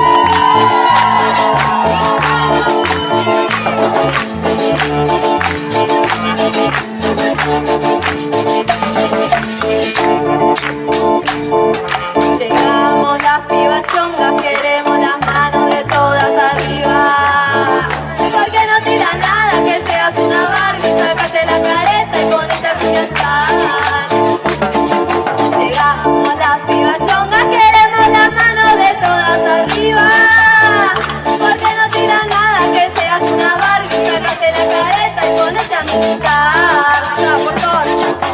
Llegamos las pibas chongas, queremos las manos de todas arriba. Porque no tira nada, que seas una Barbie, sácate la careta y ponete a cantar. Llegamos las pibas chongas, queremos las manos de todas arriba. Porque no tira nada, que seas una Barbie, sácate la careta y ponete a cantar. Ya, por favor.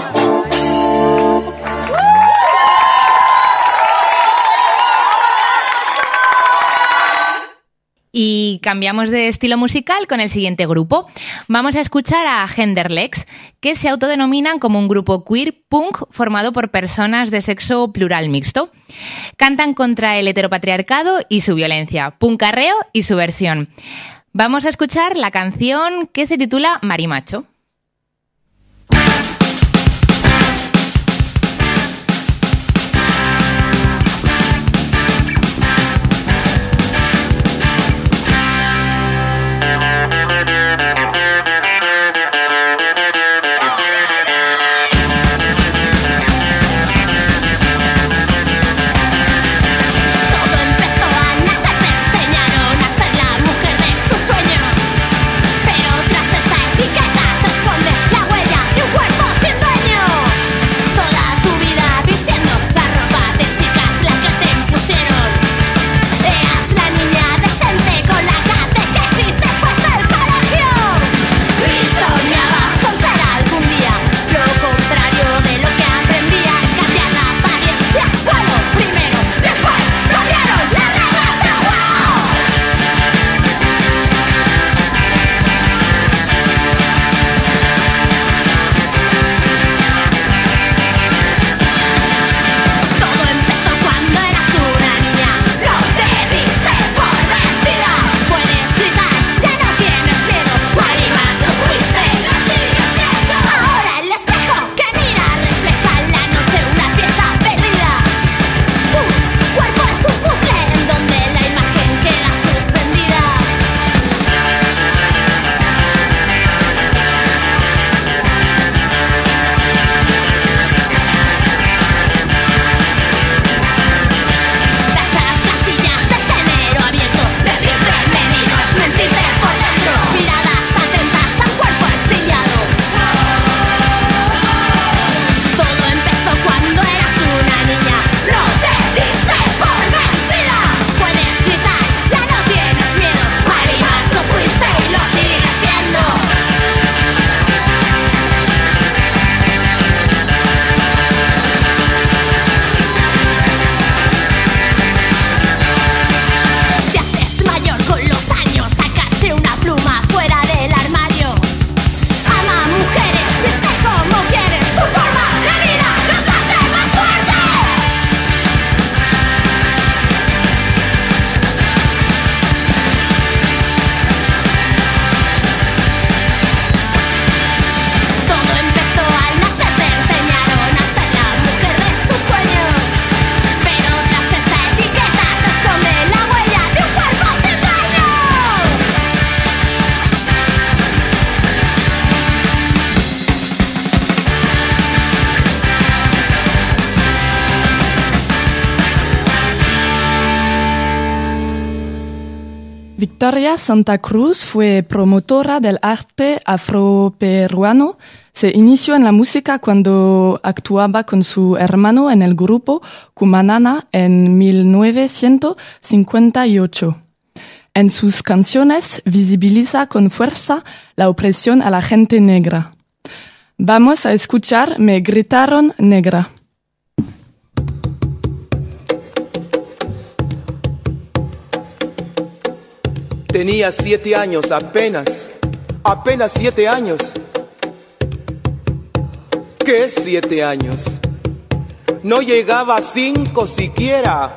Y cambiamos de estilo musical con el siguiente grupo. Vamos a escuchar a Genderlex, que se autodenominan como un grupo queer punk formado por personas de sexo plural mixto. Cantan contra el heteropatriarcado y su violencia, punkarreo y su versión. Vamos a escuchar la canción que se titula Marimacho. Pero tras esa etiqueta Victoria Santa Cruz fue promotora del arte afroperuano. Se inició en la música cuando actuaba con su hermano en el grupo Cumanana en 1958. En sus canciones visibiliza con fuerza la opresión a la gente negra. Vamos a escuchar Me gritaron negra. Tenía 7 años apenas 7 años. ¿Qué 7 años? No llegaba a 5 siquiera.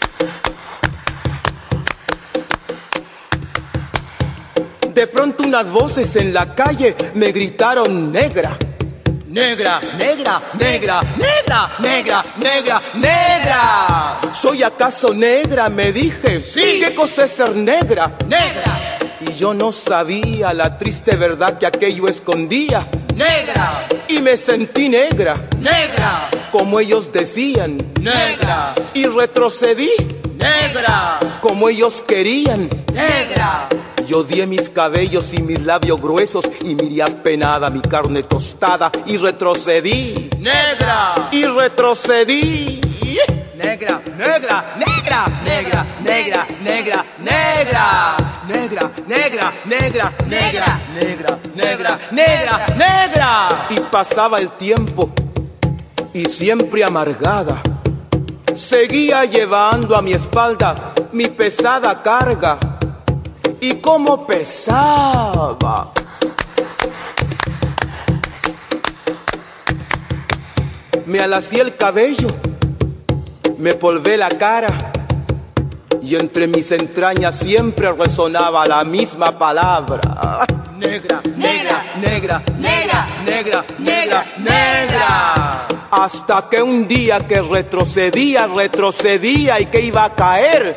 De pronto unas voces en la calle me gritaron negra. Negra, negra, negra, negra, negra, negra, negra. ¿Soy acaso negra? Me dije. Sí. ¿Qué cosa es ser negra? Negra. Y yo no sabía la triste verdad que aquello escondía. Negra. Y me sentí negra. Negra. Como ellos decían. Negra. Y retrocedí. Negra. Como ellos querían. Negra. Yo odié mis cabellos y mis labios gruesos y miré apenada mi carne tostada y retrocedí. Negra. Y retrocedí. Negra, negra, negra, negra, negra, negra, negra. Negra, negra, negra, negra, negra, negra, negra, negra. Y pasaba el tiempo y siempre amargada seguía llevando a mi espalda mi pesada carga. Y cómo pesaba. Me alacié el cabello, me polvé la cara y entre mis entrañas siempre resonaba la misma palabra. Negra, negra, negra, negra, negra, negra, negra. Hasta que un día que retrocedía y que iba a caer.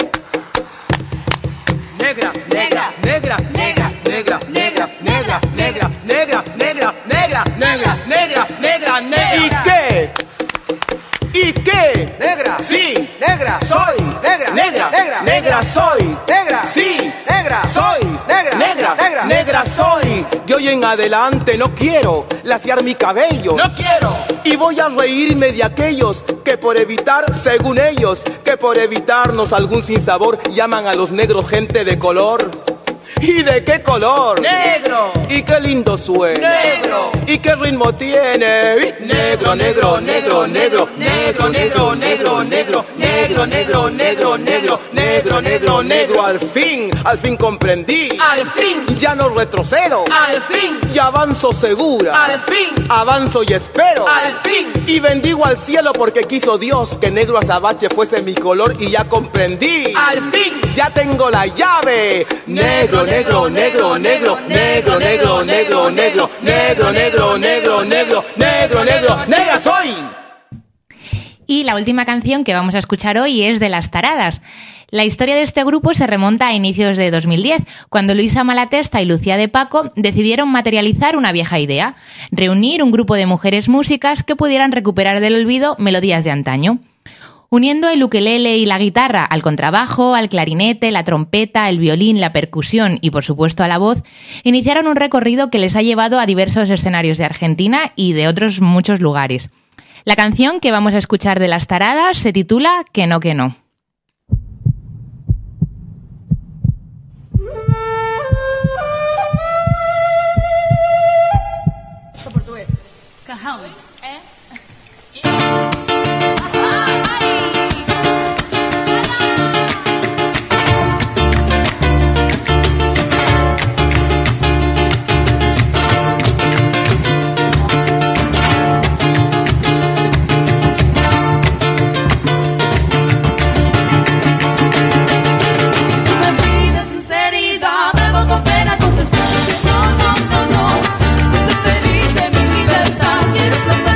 Negra, negra, negra, negra, negra, negra, negra, negra, negra, negra, negra, negra, negra, negra, negra. ¿Y qué? ¿Y qué? Negra. Sí. Negra. Soy. Negra. Negra. Negra. Negra soy. Negra. Sí. Negra. Soy. Negra. Negra. Negra. Negra soy. De hoy en adelante no quiero laciar mi cabello. No quiero. Y voy a reírme de aquellos que por evitar, según ellos, que por evitarnos algún sinsabor llaman a los negros gente de color. ¿Y de qué color? Negro. ¿Y qué lindo suena? Negro. ¿Y qué ritmo tiene? Negro, negro, negro, negro, negro, negro, negro, negro, negro, negro, negro, negro, negro, negro, negro. Al fin comprendí. Al fin. Ya no retrocedo. Al fin. Ya avanzo segura. Al fin. Avanzo y espero. Al fin. Y bendigo al cielo porque quiso Dios que negro azabache fuese mi color y ya comprendí. Al fin. Ya tengo la llave. Negro, negro, negro, negro, negro, negro, negro, negro, negro, negro, negro, negro, negro, negro, negra soy. Y la última canción que vamos a escuchar hoy es de Las Taradas. La historia de este grupo se remonta a inicios de 2010, cuando Luisa Malatesta y Lucía de Paco decidieron materializar una vieja idea: reunir un grupo de mujeres músicas que pudieran recuperar del olvido melodías de antaño. Uniendo el ukelele y la guitarra al contrabajo, al clarinete, la trompeta, el violín, la percusión y, por supuesto, a la voz, iniciaron un recorrido que les ha llevado a diversos escenarios de Argentina y de otros muchos lugares. La canción que vamos a escuchar de Las Taradas se titula Que no, que no. Estoy feliz de mi libertad, quiero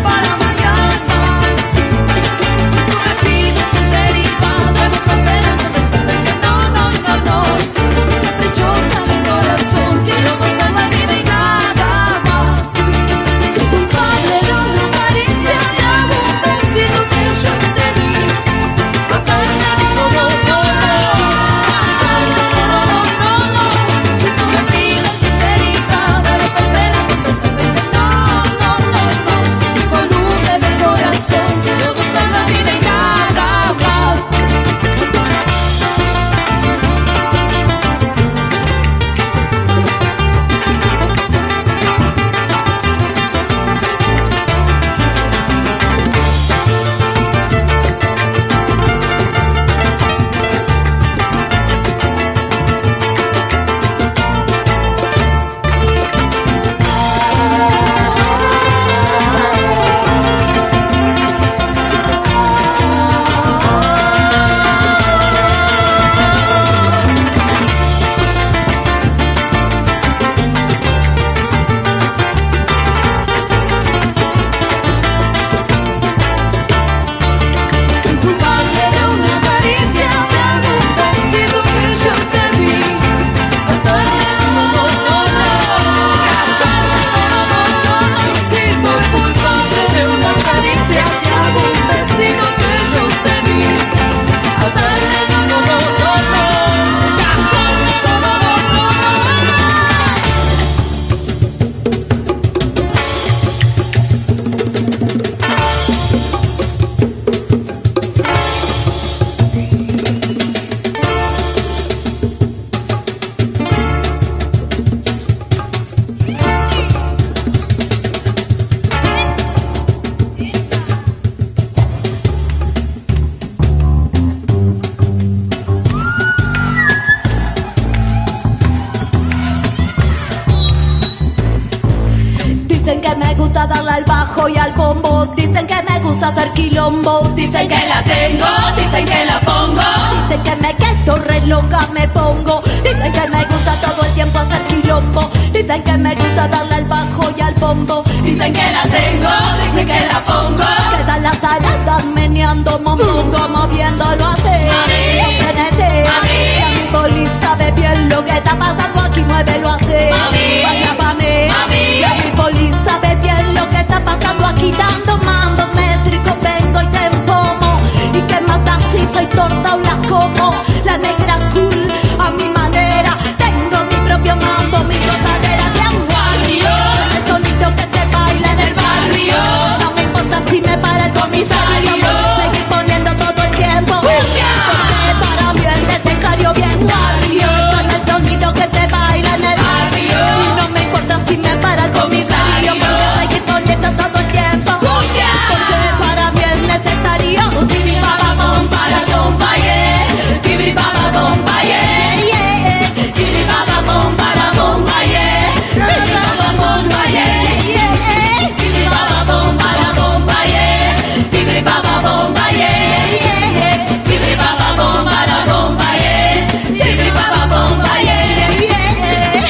que me gusta darle al bajo y al bombo. Dicen que me gusta hacer quilombo. Dicen que la tengo, dicen que la pongo. Dicen que me quedo re loca, me pongo. Dicen que me gusta todo el tiempo hacer quilombo. Dicen que me gusta darle al bajo y al bombo. Dicen que la tengo, dicen que la pongo. Quedan las taradas meneando mondongo, moviéndolo así. Y a mi poli sabe bien lo que está pasando aquí, muévelo así. Baila pa' mí. Y a mi poli sabe bien lo que está pasando aquí, dando mambo métrico, vengo y te empomo. Y que mata si soy torta o la como. La negra cool a mi manera, tengo mi propio mambo, mi gozadera bien barrio. El sonido que se baila en el barrio, no me importa si me para el comisario. Seguir poniendo todo el tiempo, porque para mí es necesario bien barrio. Con el sonido que se baila en el barrio, y no me importa si me para el comisario. Porque seguir poniendo todo el tiempo, porque para mí es necesario. Tibiri baba bom para bomba, yeah. Tibiri baba bomba, yeah, yeah. Tibiri baba bom para bomba, yeah. Tibiri baba bomba, yeah, yeah. Tibiri baba bom para bomba, yeah. Tibiri baba bomba, yeah, yeah. Tibiri baba bom para bomba, yeah. Tibiri baba bomba, yeah, yeah.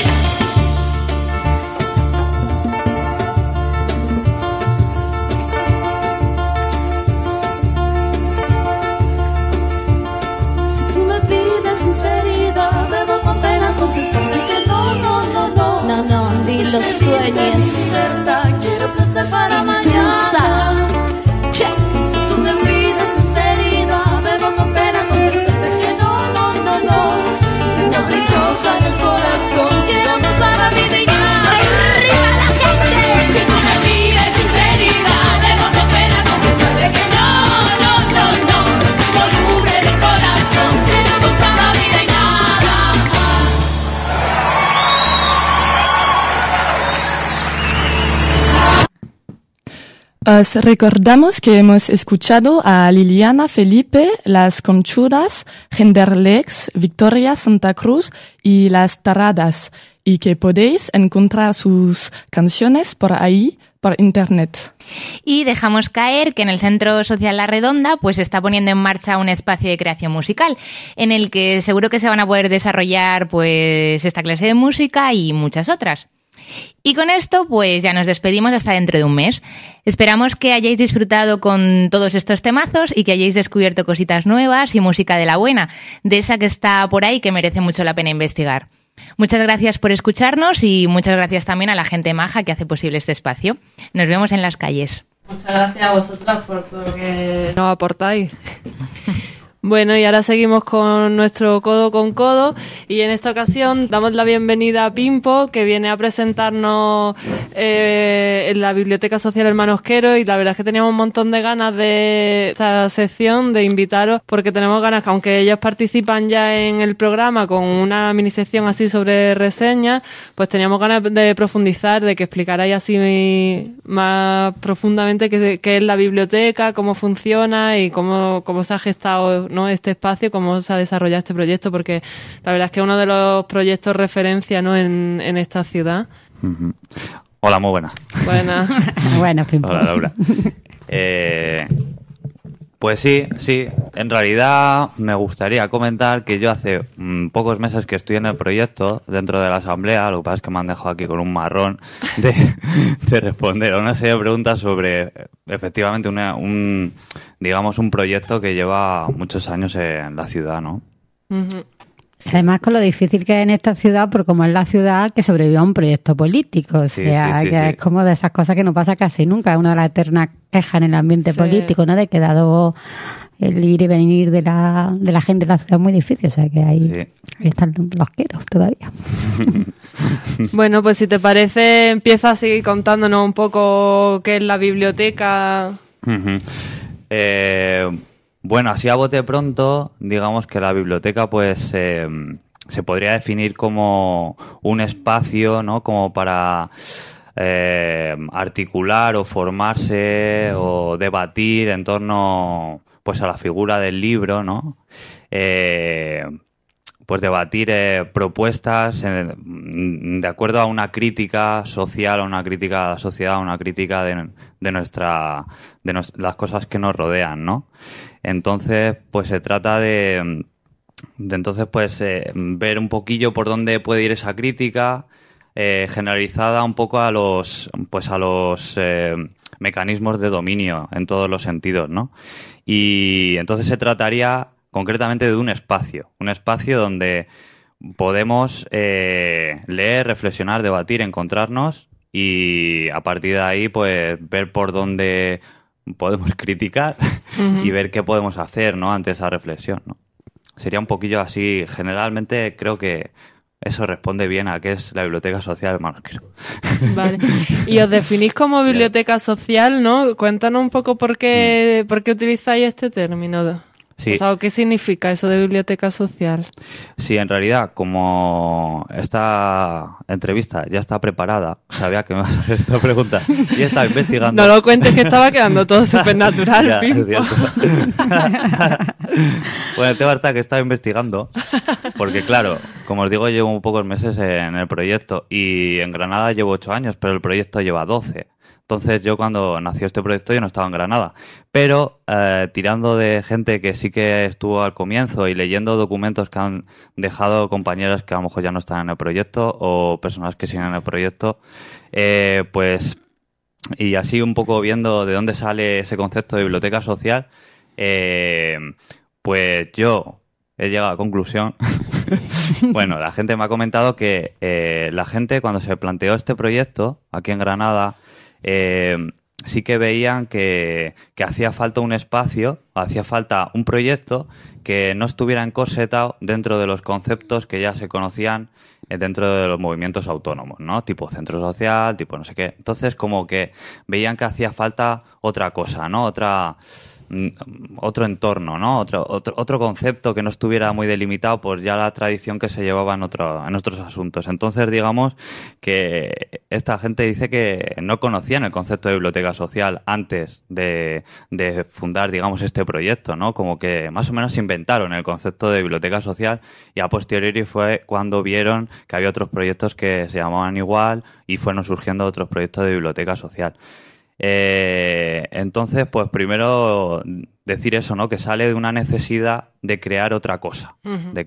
Si tú me pides sinceridad, debo con pena contestarte que no, no, no, no. No, no, ni lo sueñes. Quiero placer para mañana. Che. Si tú me pides sinceridad, debo con pena contestarte que no, no, no, no. Siendo dichosa en el corazón, quiero gozar la vida y nada. ¡Arriba la gente! Si tú me pides sinceridad, debo con pena contestarte que no, no, no, no. Siendo libre en el corazón, quiero gozar la vida y nada más. Os recordamos que hemos escuchado a Liliana Felipe, Las Conchudas, Genderlex, Victoria Santa Cruz y Las Taradas, y que podéis encontrar sus canciones por ahí, por internet. Y dejamos caer que en el Centro Social La Redonda pues se está poniendo en marcha un espacio de creación musical en el que seguro que se van a poder desarrollar pues esta clase de música y muchas otras. Y con esto pues ya nos despedimos hasta dentro de un mes. Esperamos que hayáis disfrutado con todos estos temazos y que hayáis descubierto cositas nuevas y música de la buena, de esa que está por ahí que merece mucho la pena investigar. Muchas gracias por escucharnos y muchas gracias también a la gente maja que hace posible este espacio. Nos vemos en las calles. Muchas gracias a vosotras por todo lo que nos aportáis. Bueno, y ahora seguimos con nuestro Codo con Codo y en esta ocasión damos la bienvenida a Pimpo, que viene a presentarnos en la Biblioteca Social Hermanos Quero, y la verdad es que teníamos un montón de ganas de esta sección, de invitaros, porque tenemos ganas que aunque ellos participan ya en el programa con una mini sección así sobre reseñas, pues teníamos ganas de profundizar, de que explicarais así más profundamente qué es la biblioteca, cómo funciona y cómo se ha gestado, ¿no?, este espacio, cómo se ha desarrollado este proyecto, porque la verdad es que es uno de los proyectos referencia, ¿no?, en esta ciudad. Uh-huh. Hola, muy buenas. Buenas. Buenas, Pimpo. Hola, Laura. Pues sí, en realidad me gustaría comentar que yo hace pocos meses que estoy en el proyecto dentro de la asamblea. Lo que pasa es que me han dejado aquí con un marrón de responder a una serie de preguntas sobre efectivamente digamos un proyecto que lleva muchos años en la ciudad, ¿no? Uh-huh. Además, con lo difícil que es en esta ciudad, por como es la ciudad que sobrevive a un proyecto político. O sea, sí, es como de esas cosas que no pasa casi nunca. Es una de las eternas quejas en el ambiente político, ¿no? De que dado el ir y venir de la gente de la ciudad es muy difícil. O sea, que ahí están los queros todavía. Bueno, pues si te parece, empieza así contándonos un poco qué es la biblioteca. Uh-huh. Bueno, así a bote pronto, digamos que la biblioteca pues se podría definir como un espacio, ¿no?, como para articular o formarse o debatir en torno pues a la figura del libro, ¿no? pues debatir propuestas de acuerdo a una crítica social, a una crítica a la sociedad, a una crítica de las cosas que nos rodean, ¿no? Entonces, pues se trata de entonces pues ver un poquillo por dónde puede ir esa crítica generalizada un poco a los mecanismos de dominio en todos los sentidos, ¿no? Y entonces se trataría concretamente de un espacio donde podemos leer, reflexionar, debatir, encontrarnos y a partir de ahí pues ver por dónde podemos criticar y ver qué podemos hacer, ¿no? Ante esa reflexión, ¿no? Sería un poquillo así. Generalmente creo que eso responde bien a qué es la biblioteca social, manuscrito. Vale. Y os definís como biblioteca social, ¿no? Cuéntanos un poco por qué utilizáis este término. Sí. O sea, ¿qué significa eso de biblioteca social? Sí, en realidad, como esta entrevista ya está preparada, sabía que me ibas a hacer esta pregunta y estaba investigando. No lo cuentes, que estaba quedando todo súper natural. Bueno, el tema está que estaba investigando, porque claro, como os digo, llevo pocos meses en el proyecto y en Granada llevo 8 años, pero el proyecto lleva 12. Entonces yo cuando nació este proyecto yo no estaba en Granada, pero tirando de gente que sí que estuvo al comienzo y leyendo documentos que han dejado compañeros que a lo mejor ya no están en el proyecto o personas que siguen en el proyecto, pues y así un poco viendo de dónde sale ese concepto de biblioteca social, pues yo he llegado a la conclusión. Bueno, la gente me ha comentado que la gente cuando se planteó este proyecto aquí en Granada sí que veían que hacía falta un espacio, hacía falta un proyecto que no estuviera encorsetado dentro de los conceptos que ya se conocían dentro de los movimientos autónomos, ¿no? Tipo centro social, tipo no sé qué. Entonces como que veían que hacía falta otra cosa, ¿no? Otro entorno, ¿no? Otro concepto que no estuviera muy delimitado por ya la tradición que se llevaba en otros asuntos. Entonces, digamos que esta gente dice que no conocían el concepto de biblioteca social antes de fundar, digamos, este proyecto, ¿no? Como que más o menos inventaron el concepto de biblioteca social y a posteriori fue cuando vieron que había otros proyectos que se llamaban igual y fueron surgiendo otros proyectos de biblioteca social. Entonces, pues primero decir eso, ¿no? Que sale de una necesidad de crear otra cosa,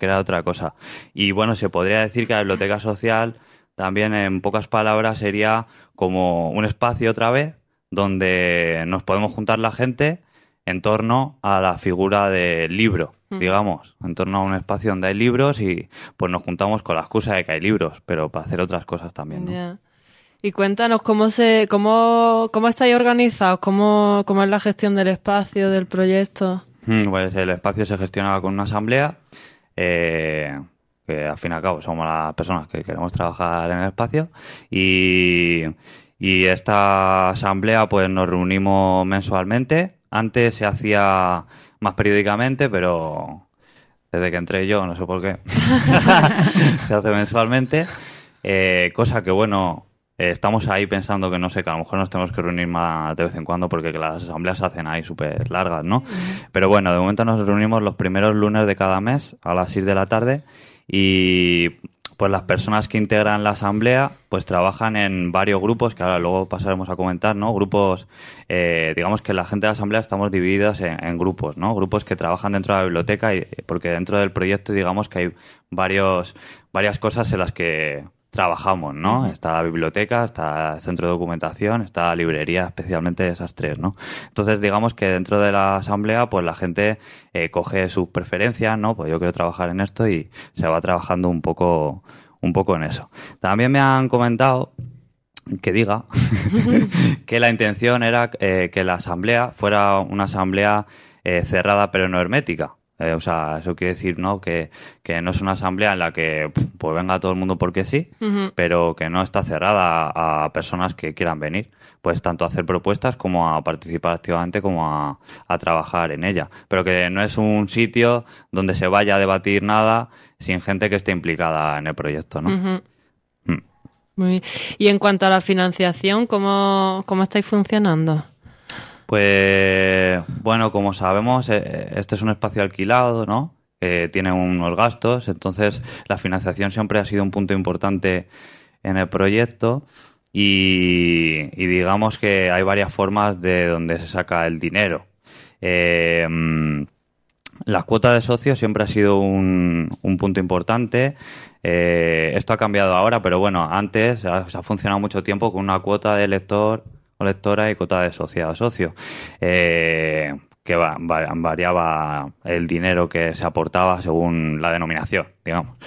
Y bueno, se podría decir que la biblioteca social también en pocas palabras sería como un espacio otra vez donde nos podemos juntar la gente en torno a la figura del libro, digamos, en torno a un espacio donde hay libros y pues nos juntamos con la excusa de que hay libros, pero para hacer otras cosas también, ¿no? Yeah. Y cuéntanos cómo estáis organizados, cómo es la gestión del espacio, del proyecto. Pues el espacio se gestiona con una asamblea, que al fin y al cabo somos las personas que queremos trabajar en el espacio, y esta asamblea pues nos reunimos mensualmente. Antes se hacía más periódicamente, pero desde que entré yo, no sé por qué, se hace mensualmente, cosa que bueno... estamos ahí pensando que no sé, que a lo mejor nos tenemos que reunir más de vez en cuando porque las asambleas se hacen ahí súper largas, ¿no? Pero bueno, de momento nos reunimos los primeros lunes de cada mes a las 6 de la tarde y pues las personas que integran la asamblea pues trabajan en varios grupos que ahora luego pasaremos a comentar, ¿no? Grupos, digamos que la gente de la asamblea estamos divididos en grupos, ¿no? Grupos que trabajan dentro de la biblioteca y porque dentro del proyecto digamos que hay varias cosas en las que trabajamos, ¿no? Está la biblioteca, está el centro de documentación, está la librería, especialmente esas tres, ¿no? Entonces, digamos que dentro de la asamblea, pues la gente coge sus preferencias, ¿no? Pues yo quiero trabajar en esto y se va trabajando un poco en eso. También me han comentado que diga que la intención era que la asamblea fuera una asamblea cerrada pero no hermética. O sea, eso quiere decir, ¿no? Que no es una asamblea en la que pues venga todo el mundo porque sí, pero que no está cerrada a personas que quieran venir, pues tanto a hacer propuestas como a participar activamente como a trabajar en ella. Pero que no es un sitio donde se vaya a debatir nada sin gente que esté implicada en el proyecto, ¿no? Muy bien. Y en cuanto a la financiación, ¿cómo estáis funcionando? Pues, bueno, como sabemos, este es un espacio alquilado, ¿no? tiene unos gastos, entonces la financiación siempre ha sido un punto importante en el proyecto y digamos que hay varias formas de donde se saca el dinero. La cuota de socios siempre ha sido un punto importante. Esto ha cambiado ahora, pero bueno, antes se ha funcionado mucho tiempo con una cuota de lector o lectora y cuota de socia o socio. Que variaba el dinero que se aportaba según la denominación, digamos.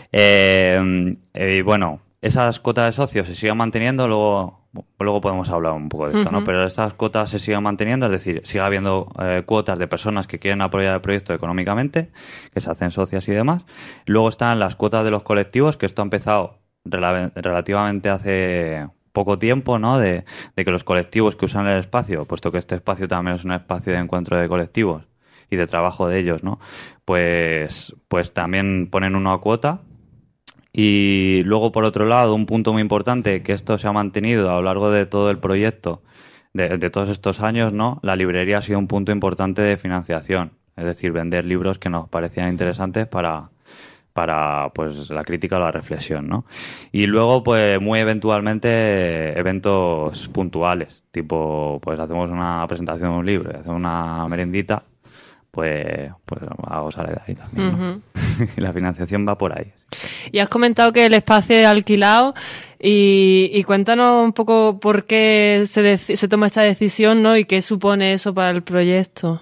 Y bueno, esas cuotas de socios se siguen manteniendo, luego podemos hablar un poco de esto, ¿no? Pero estas cuotas se siguen manteniendo, es decir, sigue habiendo cuotas de personas que quieren apoyar el proyecto económicamente, que se hacen socias y demás. Luego están las cuotas de los colectivos, que esto ha empezado relativamente hace poco tiempo, ¿no? De que los colectivos que usan el espacio, puesto que este espacio también es un espacio de encuentro de colectivos y de trabajo de ellos, ¿no? Pues también ponen una cuota. Y luego, por otro lado, un punto muy importante, que esto se ha mantenido a lo largo de todo el proyecto, de todos estos años, ¿no? La librería ha sido un punto importante de financiación, es decir, vender libros que nos parecían interesantes para pues la crítica o la reflexión, ¿no? Y luego, pues muy eventualmente, eventos puntuales, tipo, pues hacemos una presentación de un libro, hacemos una merendita, pues algo sale de ahí también, ¿no? Y la financiación va por ahí. Y has comentado que el espacio es alquilado y cuéntanos un poco por qué se toma esta decisión, ¿no? Y qué supone eso para el proyecto.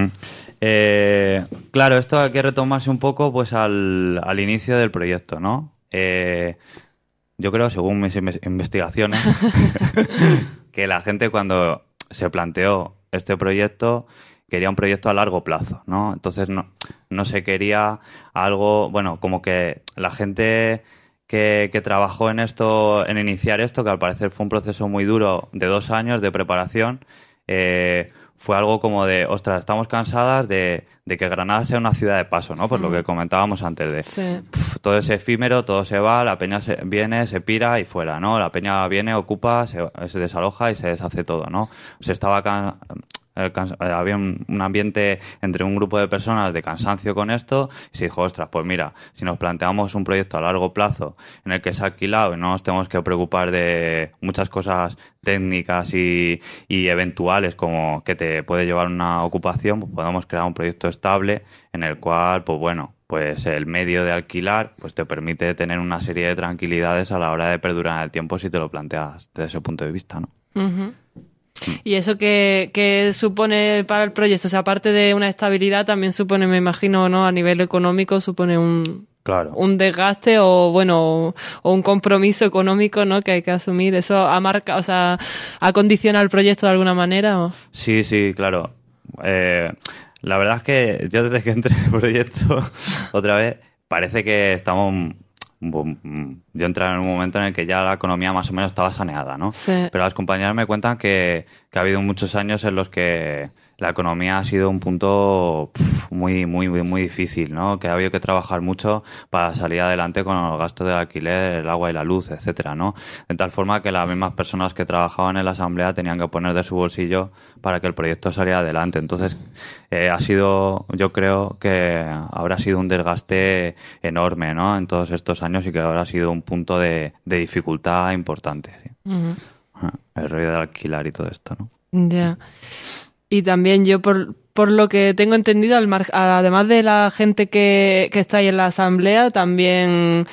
Claro, esto hay que retomarse un poco pues al inicio del proyecto, ¿no? Yo creo, según mis investigaciones, que la gente cuando se planteó este proyecto quería un proyecto a largo plazo, ¿no? Entonces no se quería algo, bueno, como que la gente que trabajó en esto, en iniciar esto, que al parecer fue un proceso muy duro de 2 años de preparación, fue algo como de, ostras, estamos cansadas de que Granada sea una ciudad de paso, ¿no? Pues lo que comentábamos antes de todo es efímero, todo se va, la peña viene, se pira y fuera, ¿no? La peña viene, ocupa, se desaloja y se deshace todo, ¿no? Había un ambiente entre un grupo de personas de cansancio con esto y se dijo, ostras, pues mira, si nos planteamos un proyecto a largo plazo en el que se ha alquilado y no nos tenemos que preocupar de muchas cosas técnicas y eventuales como que te puede llevar una ocupación, pues podemos crear un proyecto estable en el cual, pues bueno, pues el medio de alquilar pues te permite tener una serie de tranquilidades a la hora de perdurar en el tiempo si te lo planteas desde ese punto de vista, ¿no? ¿Y eso qué supone para el proyecto? O sea, aparte de una estabilidad, también supone, me imagino, ¿no? A nivel económico supone un desgaste o, bueno, o un compromiso económico, ¿no? Que hay que asumir. ¿Eso acondiciona el proyecto de alguna manera? ¿O? Sí, claro. La verdad es que yo desde que entré en el proyecto, otra vez, parece que estamos... Yo entré en un momento en el que ya la economía más o menos estaba saneada, ¿no? Sí. Pero las compañeras me cuentan que ha habido muchos años en los que la economía ha sido un punto muy difícil, ¿no? Que ha habido que trabajar mucho para salir adelante con los gastos del alquiler, el agua y la luz, etcétera, ¿no? De tal forma que las mismas personas que trabajaban en la asamblea tenían que poner de su bolsillo para que el proyecto saliera adelante. Entonces, yo creo que habrá sido un desgaste enorme, ¿no? En todos estos años y que habrá sido un punto de dificultad importante, ¿sí? El rollo de alquilar y todo esto, ¿no? Ya. Y también yo, por lo que tengo entendido, además de la gente que está ahí en la asamblea, también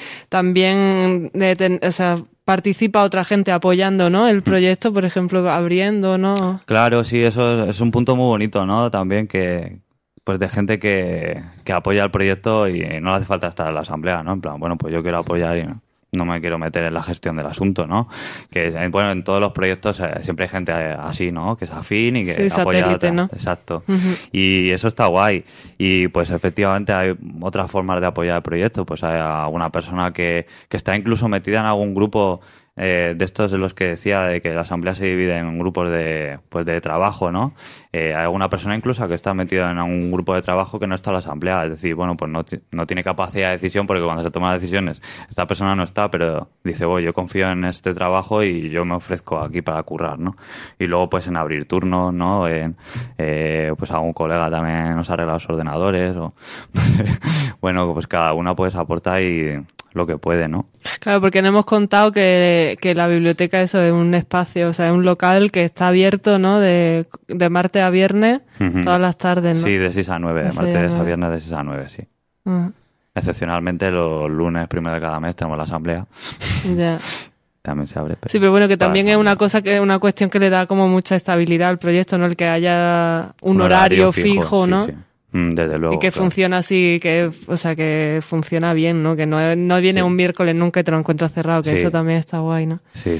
participa otra gente apoyando, ¿no? El proyecto, por ejemplo, abriendo, ¿no? Claro, sí, eso es un punto muy bonito, ¿no? También que pues de gente que apoya el proyecto y no le hace falta estar en la asamblea, ¿no? En plan, bueno, pues yo quiero apoyar y no me quiero meter en la gestión del asunto, ¿no? Que, bueno, en todos los proyectos siempre hay gente así, ¿no? Que es afín y que apoya a otra. ¿No? Exacto. Y eso está guay. Y pues efectivamente hay otras formas de apoyar el proyecto. Pues hay alguna persona que está incluso metida en algún grupo de estos de los que decía de que la asamblea se divide en grupos de trabajo, ¿no? Hay alguna persona incluso que está metida en un grupo de trabajo que no está en la asamblea, es decir, bueno, pues no tiene capacidad de decisión porque cuando se toman las decisiones esta persona no está, pero dice, bueno, yo confío en este trabajo y yo me ofrezco aquí para currar, ¿no? Y luego pues en abrir turnos, ¿no? Pues algún colega también nos arregla los ordenadores o bueno, pues cada una pues aporta y lo que puede, ¿no? Claro, porque nos hemos contado que la biblioteca eso es un espacio, o sea, es un local que está abierto, ¿no? De martes a viernes, todas las tardes, ¿no? Sí, de 6 a 9, de martes a viernes de 6 a 9, sí. Excepcionalmente los lunes primero de cada mes tenemos la asamblea. Ya. También se abre. Sí, pero bueno, que también es una cosa que es una cuestión que le da como mucha estabilidad al proyecto, ¿no? El que haya un horario fijo, ¿no? Sí. Desde luego. Y que funciona así, o sea, que funciona bien, ¿no? Que no viene un miércoles nunca y te lo encuentras cerrado, que eso también está guay, ¿no? Sí.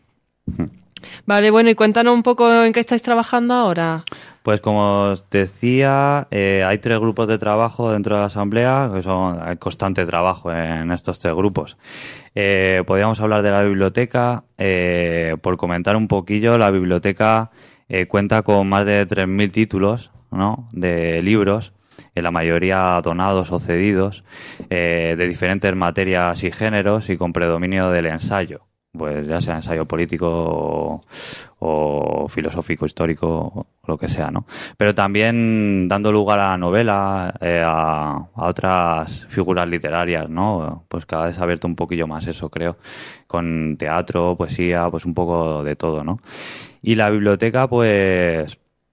Vale, bueno, y cuéntanos un poco en qué estáis trabajando ahora. Pues como os decía, hay 3 grupos de trabajo dentro de la asamblea, que hay constante trabajo en estos 3 grupos. Podríamos hablar de la biblioteca. Por comentar un poquillo, la biblioteca cuenta con más de 3.000 títulos, ¿no? De libros, en la mayoría donados o cedidos, de diferentes materias y géneros y con predominio del ensayo, pues ya sea ensayo político o filosófico, histórico, o lo que sea, ¿no? Pero también dando lugar a la novela, a otras figuras literarias, ¿no? Pues cada vez se ha abierto un poquillo más eso, creo, con teatro, poesía, pues un poco de todo, ¿no? Y la biblioteca, pues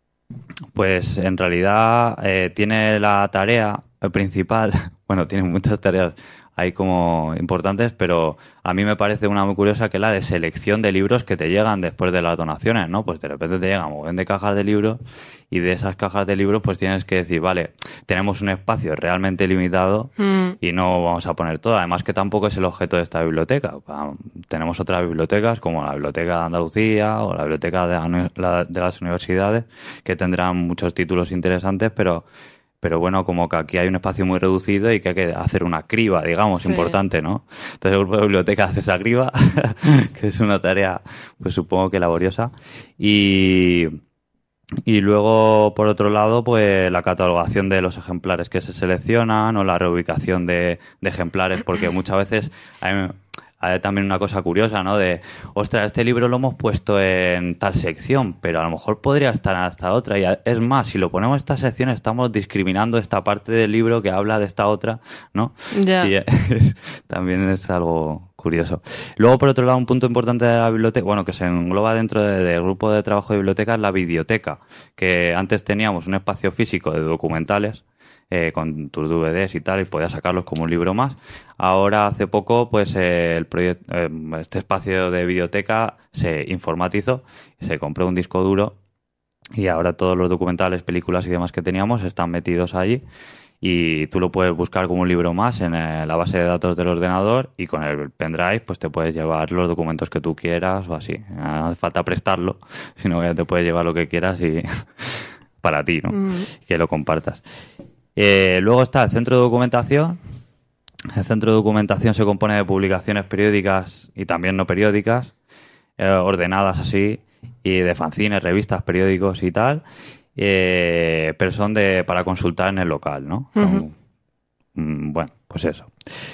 en realidad tiene la tarea principal, bueno, tiene muchas tareas ahí como importantes, pero a mí me parece una muy curiosa que es la de selección de libros que te llegan después de las donaciones, ¿no? Pues de repente te llegan un montón de cajas de libros y de esas cajas de libros pues tienes que decir, vale, tenemos un espacio realmente limitado y no vamos a poner todo. Además que tampoco es el objeto de esta biblioteca. Tenemos otras bibliotecas como la Biblioteca de Andalucía o la Biblioteca de las Universidades que tendrán muchos títulos interesantes, pero bueno, como que aquí hay un espacio muy reducido y que hay que hacer una criba, digamos, importante, ¿no? Entonces el grupo de biblioteca hace esa criba, que es una tarea, pues supongo que laboriosa. Y luego, por otro lado, pues la catalogación de los ejemplares que se seleccionan o la reubicación de ejemplares, porque muchas veces hay también una cosa curiosa, ¿no? De, ostras, este libro lo hemos puesto en tal sección, pero a lo mejor podría estar en esta otra. Y es más, si lo ponemos en esta sección, estamos discriminando esta parte del libro que habla de esta otra, ¿no? Ya. Y también es algo curioso. Luego, por otro lado, un punto importante de la biblioteca, bueno, que se engloba dentro del grupo de trabajo de biblioteca, es la videoteca, que antes teníamos un espacio físico de documentales, con tus DVDs y tal, y podías sacarlos como un libro más. Ahora, hace poco, pues el proyecto, este espacio de biblioteca se informatizó, se compró un disco duro y ahora todos los documentales, películas y demás que teníamos están metidos allí y tú lo puedes buscar como un libro más en la base de datos del ordenador y con el pendrive pues te puedes llevar los documentos que tú quieras o así. No hace falta prestarlo, sino que te puedes llevar lo que quieras y para ti, ¿no? Que lo compartas. Luego está el centro de documentación. El centro de documentación se compone de publicaciones periódicas y también no periódicas, ordenadas así, y de fanzines, revistas, periódicos y tal, pero son para consultar en el local, ¿no? Bueno, pues eso.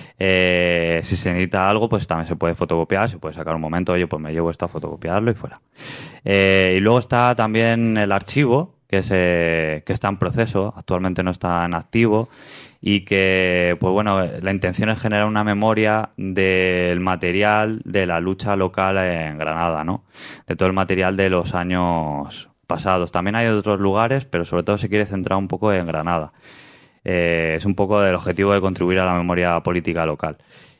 Si se necesita algo, pues también se puede fotocopiar, se puede sacar un momento, oye, pues me llevo esto a fotocopiarlo y fuera. Y luego está también el archivo, que está en proceso, actualmente no está en activo, y que, pues bueno, la intención es generar una memoria del material de la lucha local en Granada, ¿no? De todo el material de los años pasados. También hay otros lugares, pero sobre todo se quiere centrar un poco en Granada. Es un poco el objetivo de contribuir a la memoria política local.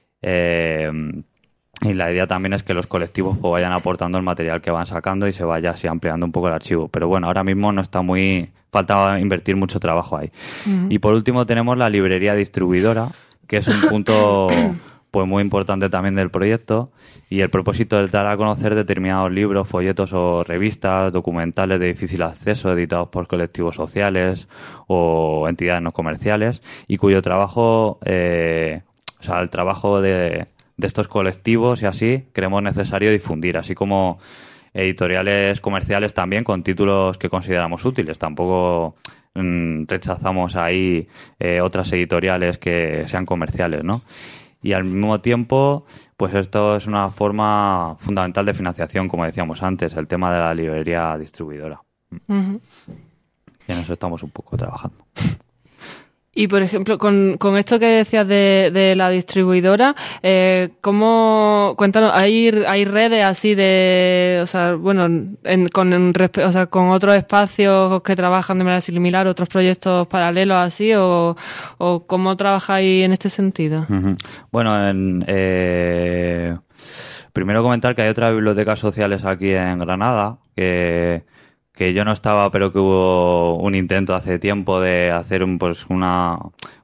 Y la idea también es que los colectivos pues vayan aportando el material que van sacando y se vaya así ampliando un poco el archivo. Pero bueno, ahora mismo no está falta invertir mucho trabajo ahí. Y por último tenemos la librería distribuidora, que es un punto pues muy importante también del proyecto, y el propósito es dar a conocer determinados libros, folletos o revistas, documentales de difícil acceso editados por colectivos sociales o entidades no comerciales y cuyo trabajo, el trabajo de estos colectivos y así creemos necesario difundir, así como editoriales comerciales también con títulos que consideramos útiles. Tampoco rechazamos ahí otras editoriales que sean comerciales, ¿no? Y al mismo tiempo, pues esto es una forma fundamental de financiación, como decíamos antes, el tema de la librería distribuidora. Ujú. Y en eso estamos un poco trabajando. Y, por ejemplo, con esto que decías de la distribuidora, ¿cómo, cuéntanos, hay redes así de, o sea, bueno, con otros espacios que trabajan de manera similar, otros proyectos paralelos así, o cómo trabajáis en este sentido? Uh-huh. Bueno, primero comentar que hay otras bibliotecas sociales aquí en Granada, que yo no estaba, pero que hubo un intento hace tiempo de hacer una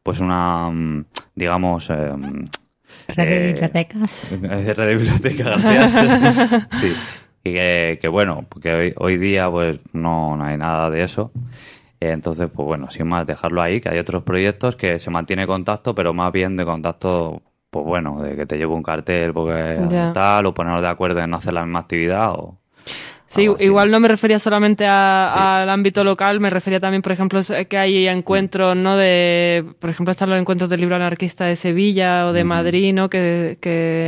digamos red de bibliotecas. Red de bibliotecas, gracias. Sí. Y que bueno, porque hoy día pues no hay nada de eso. Entonces, pues bueno, sin más, dejarlo ahí, que hay otros proyectos que se mantiene contacto, pero más bien de contacto, pues bueno, de que te llevo un cartel porque tal, o ponernos de acuerdo en no hacer la misma actividad o... Sí, igual no me refería solamente al ámbito local, me refería también, por ejemplo, que hay encuentros, ¿no? Por ejemplo, están los encuentros del libro anarquista de Sevilla o de Madrid, ¿no? Que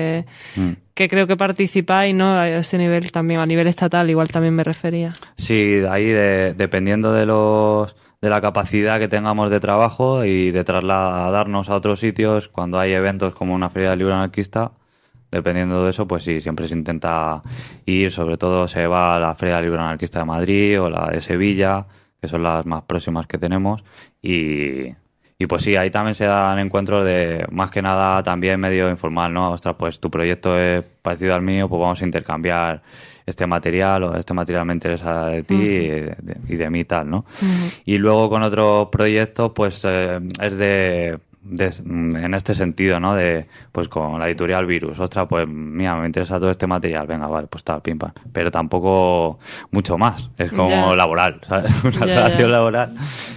creo que participáis, ¿no? A ese nivel también, a nivel estatal, igual también me refería. Sí, ahí dependiendo de la capacidad que tengamos de trabajo y de trasladarnos a otros sitios, cuando hay eventos como una feria del libro anarquista, dependiendo de eso, pues sí, siempre se intenta ir, sobre todo se va a la Feria del Libro Anarquista de Madrid o la de Sevilla, que son las más próximas que tenemos, y pues sí, ahí también se dan encuentros de, más que nada, también medio informal, ¿no? Ostras, pues tu proyecto es parecido al mío, pues vamos a intercambiar este material, o este material me interesa de ti y de mí tal, ¿no? Y luego con otros proyectos, pues es en este sentido, ¿no? De, pues con la editorial Virus, ostras, pues mira, me interesa todo este material, venga, vale, pues está, pim pam. Pero tampoco mucho más, es como laboral, ¿sabes? Una relación laboral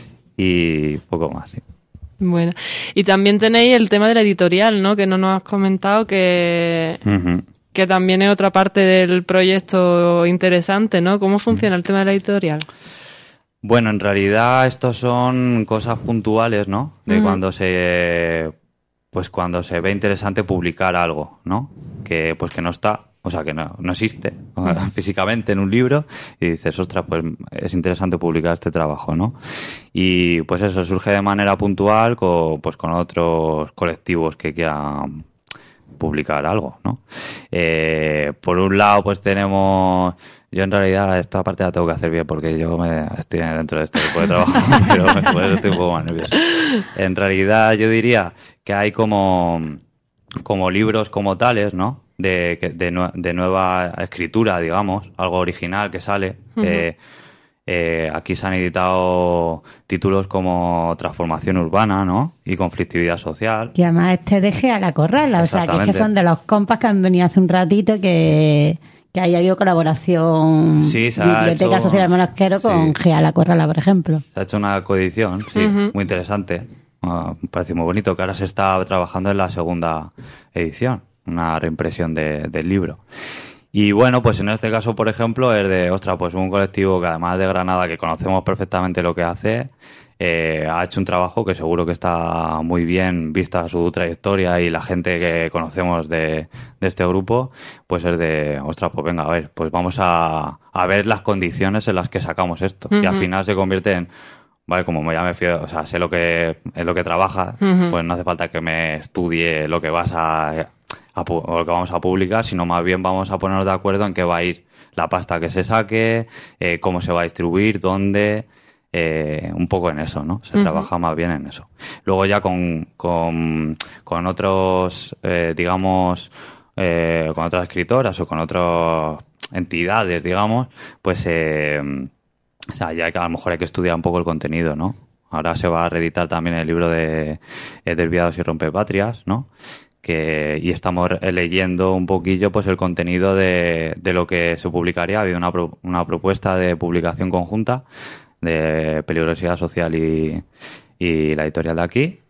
y poco más, sí. Bueno, y también tenéis el tema de la editorial, ¿no? Que no nos has comentado, que también es otra parte del proyecto interesante, ¿no? ¿Cómo funciona el tema de la editorial? Bueno, en realidad estos son cosas puntuales, ¿no? De cuando se ve interesante publicar algo, ¿no? Que no está, o sea, que no existe físicamente en un libro y dices, ostras, pues es interesante publicar este trabajo, ¿no? Y pues eso surge de manera puntual con otros colectivos que quieran publicar algo, ¿no? Por un lado, pues tenemos... Yo en realidad esta parte la tengo que hacer bien porque yo estoy dentro de este grupo de trabajo, pero por eso estoy un poco más nervioso. En realidad yo diría que hay como libros como tales, ¿no? De nueva escritura, digamos, algo original que sale. Aquí se han editado títulos como Transformación Urbana, ¿no? Y Conflictividad Social. Y además deje a la corrala, o sea, que son de los compas que han venido hace un ratito que haya habido colaboración Biblioteca Social del Mosquero con Gea La Corrala, por ejemplo. Se ha hecho una coedición, sí, muy interesante. Me parece muy bonito que ahora se está trabajando en la segunda edición, una reimpresión del libro. Y bueno, pues en este caso, por ejemplo, es de, ostras, pues un colectivo que además de Granada, que conocemos perfectamente lo que hace, ha hecho un trabajo que seguro que está muy bien vista su trayectoria y la gente que conocemos de este grupo, pues es de, ostras, pues venga, a ver, pues vamos a ver las condiciones en las que sacamos esto. Y al final se convierte en, vale, como ya me fío, o sea, sé lo que es lo que trabaja, pues no hace falta que me estudie lo que o lo que vamos a publicar, sino más bien vamos a ponernos de acuerdo en qué va a ir la pasta que se saque, cómo se va a distribuir, dónde, un poco en eso, ¿no? Se trabaja más bien en eso. Luego ya con otros, digamos, con otras escritoras o con otras entidades, digamos, pues, o sea, ya que a lo mejor hay que estudiar un poco el contenido, ¿no? Ahora se va a reeditar también el libro de Desviados y Rompepatrias, ¿no? Y estamos leyendo un poquillo pues el contenido de lo que se publicaría. Ha habido una propuesta de publicación conjunta de Peligrosidad Social y la editorial de aquí,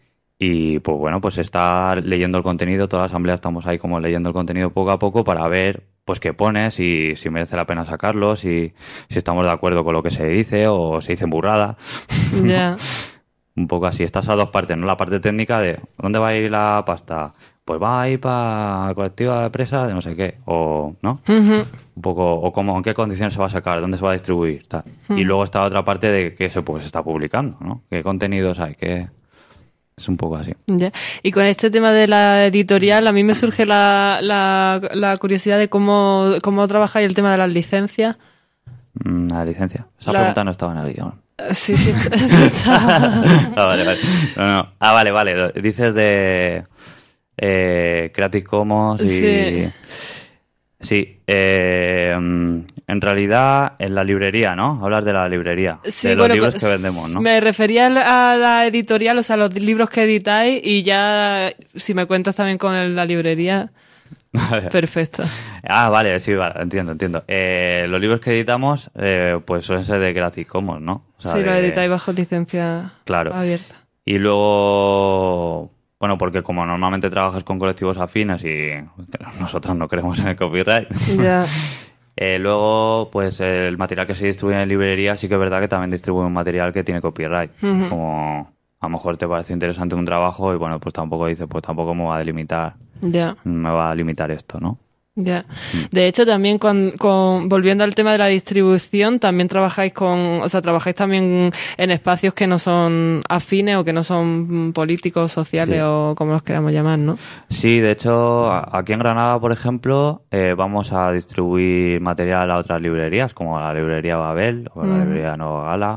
Y pues bueno, pues está leyendo el contenido, toda la asamblea estamos ahí como leyendo el contenido poco a poco para ver pues qué pone, si merece la pena sacarlo, si estamos de acuerdo con lo que se dice o se dicen burradas. Ya. Un poco así, estás a dos partes, ¿no? La parte técnica de ¿dónde va a ir la pasta? Pues va a ir para colectiva de presa de no sé qué, o ¿no? Ujú. Un poco, o cómo, en qué condiciones se va a sacar, dónde se va a distribuir, tal. Ujú. Y luego está la otra parte de qué se está publicando, ¿no? ¿Qué contenidos hay? ¿Qué? Es un poco así. Ya. Y con este tema de la editorial, a mí me surge la curiosidad de cómo trabajáis el tema de las licencias. La licencia. Esa La- pregunta no estaba en el guión. Sí, sí, está. Vale. No. Vale. Dices de Creative Commons y... Sí. Sí. En realidad, en la librería, ¿no? Hablas de la librería. Sí, de los bueno, libros que vendemos, ¿no? Me refería a la editorial, o sea, los libros que editáis, y ya, si me cuentas también con la librería, perfecto. Vale, sí, vale, entiendo. Los libros que editamos, pues suelen ser de Creative Commons, ¿no? O sea, Sí, los de- editáis bajo licencia Claro. abierta. Y luego, bueno, porque como normalmente trabajas con colectivos afines y nosotros no creemos en el copyright. Ya. Luego, pues el material que se distribuye en librería sí que es verdad que también distribuye un material que tiene copyright. Ujú. Como a lo mejor te parece interesante un trabajo y bueno, pues tampoco dices, pues tampoco me va a limitar esto, ¿no? Ya. De hecho, también volviendo al tema de la distribución, también trabajáis trabajáis también en espacios que no son afines o que no son políticos, sociales Sí. o como los queramos llamar, ¿no? Sí, de hecho, aquí en Granada, por ejemplo, vamos a distribuir material a otras librerías, como la librería Babel, o la Ujú. librería Nueva Gala,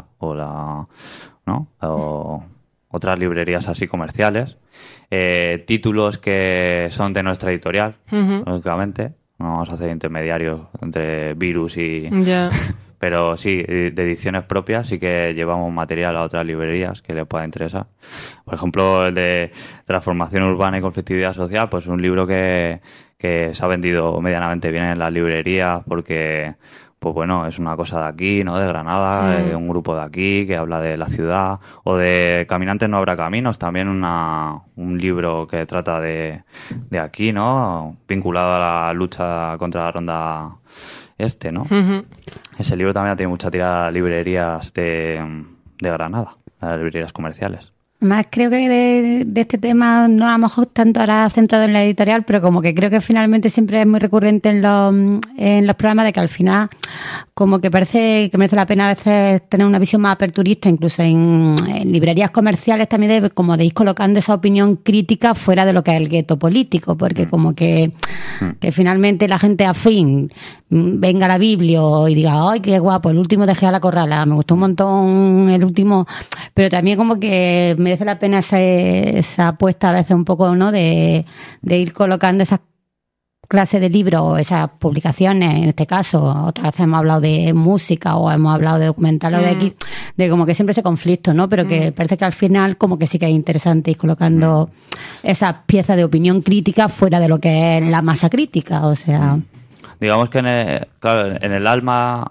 o otras librerías así comerciales. Títulos que son de nuestra editorial, Ujú. lógicamente. No vamos a hacer intermediarios entre Virus y... Ya. Pero sí, de ediciones propias sí que llevamos material a otras librerías que les pueda interesar. Por ejemplo, el de Transformación Urbana y Conflictividad Social, pues un libro que se ha vendido medianamente bien en las librerías porque, pues bueno, es una cosa de aquí, ¿no? De Granada, un grupo de aquí que habla de la ciudad. O de Caminantes no habrá caminos, también un libro que trata de aquí, ¿no? Vinculado a la lucha contra la ronda ¿no? Ujú. Ese libro también ha tenido mucha tirada a librerías de Granada, a las librerías comerciales. Además, creo que de este tema no a lo mejor tanto ahora centrado en la editorial, pero como que creo que finalmente siempre es muy recurrente en los programas de que al final como que parece que merece la pena a veces tener una visión más aperturista, incluso en librerías comerciales también como de ir colocando esa opinión crítica fuera de lo que es el gueto político, porque como que finalmente la gente afín venga a la Biblia y diga, ¡ay, qué guapo! El último de Gea la Corrala, me gustó un montón el último, pero también como que merece la pena esa apuesta a veces un poco, ¿no? De ir colocando esas clases de libros o esas publicaciones, en este caso, otras veces hemos hablado de música o hemos hablado de documentales de aquí, de como que siempre ese conflicto, ¿no? Pero que parece que al final como que sí que es interesante ir colocando esas piezas de opinión crítica fuera de lo que es la masa crítica, o sea... Digamos que en el alma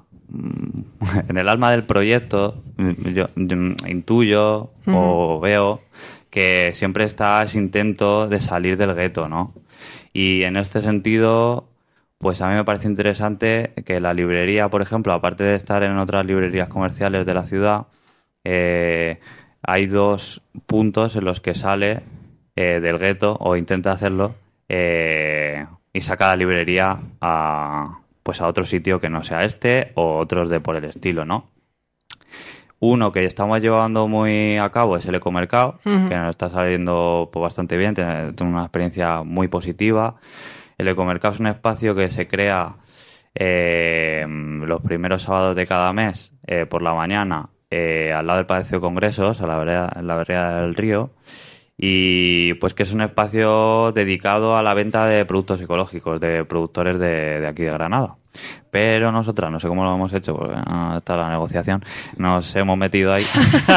del proyecto yo intuyo o veo que siempre está ese intento de salir del gueto, ¿no? Y en este sentido, pues a mí me parece interesante que la librería, por ejemplo, aparte de estar en otras librerías comerciales de la ciudad, hay dos puntos en los que sale del gueto o intenta hacerlo y saca la librería a otro sitio que no sea este o otros de por el estilo, ¿no? Uno que estamos llevando muy a cabo es el Ecomercado, Ujú. que nos está saliendo pues, bastante bien, tiene una experiencia muy positiva. El Ecomercado es un espacio que se crea los primeros sábados de cada mes por la mañana al lado del Palacio de Congresos, en la vereda del Río, y pues que es un espacio dedicado a la venta de productos ecológicos de productores de aquí de Granada. Pero nosotras, no sé cómo lo hemos hecho, porque está la negociación, nos hemos metido ahí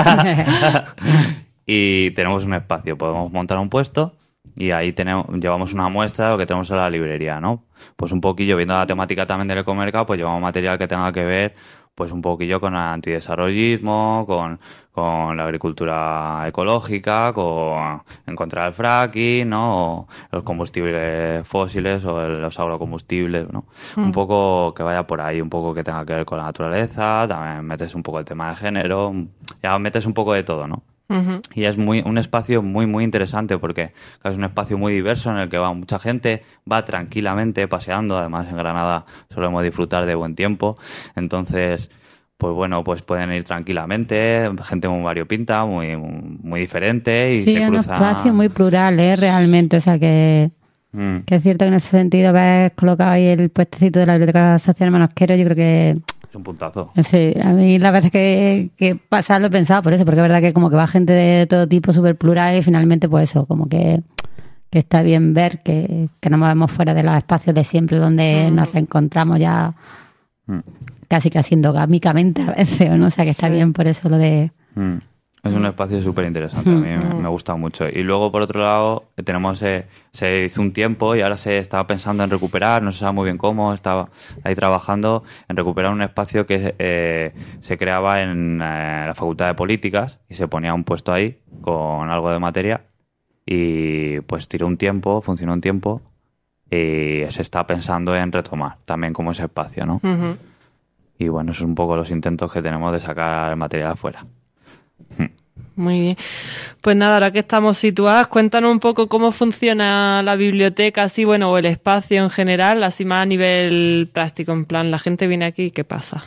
y tenemos un espacio, podemos montar un puesto y ahí llevamos una muestra de lo que tenemos en la librería, ¿no? Pues un poquillo, viendo la temática también del Ecomercado, pues llevamos material que tenga que ver pues un poquillo con el antidesarrollismo, con con la agricultura ecológica, con en contra del fracking, ¿no? O los combustibles fósiles o los agrocombustibles, ¿no? Un poco que vaya por ahí, un poco que tenga que ver con la naturaleza, también metes un poco el tema de género, ya metes un poco de todo, ¿no? Y es un espacio muy interesante porque es un espacio muy diverso en el que va mucha gente, va tranquilamente paseando, además en Granada solemos disfrutar de buen tiempo, entonces pues bueno, pues pueden ir tranquilamente, gente muy variopinta, muy diferente y sí, se es un cruza. espacio muy plural, realmente, o sea que es cierto que en ese sentido ves colocado ahí el puestecito de la Biblioteca Social Manosquero, yo creo que es un puntazo. Sí, a mí las veces que pasa lo he pensado por eso, porque es verdad que como que va gente de todo tipo, súper plural, y finalmente pues eso, como que está bien ver que nos movemos fuera de los espacios de siempre donde nos reencontramos ya casi endogámicamente a veces, ¿no? O sea que está bien por eso lo de... Es un espacio súper interesante, a mí me gusta mucho. Y luego, por otro lado, tenemos se hizo un tiempo y ahora se estaba pensando en recuperar, no se sabe muy bien cómo, estaba ahí trabajando en recuperar un espacio que se creaba en la Facultad de Políticas y se ponía un puesto ahí con algo de materia y pues funcionó un tiempo y se está pensando en retomar también como ese espacio, ¿no? Y bueno, esos son un poco los intentos que tenemos de sacar el material afuera. Muy bien. Pues nada, ahora que estamos situadas, cuéntanos un poco cómo funciona la biblioteca, así, bueno, o el espacio en general, así más a nivel práctico, en plan, la gente viene aquí, ¿qué pasa?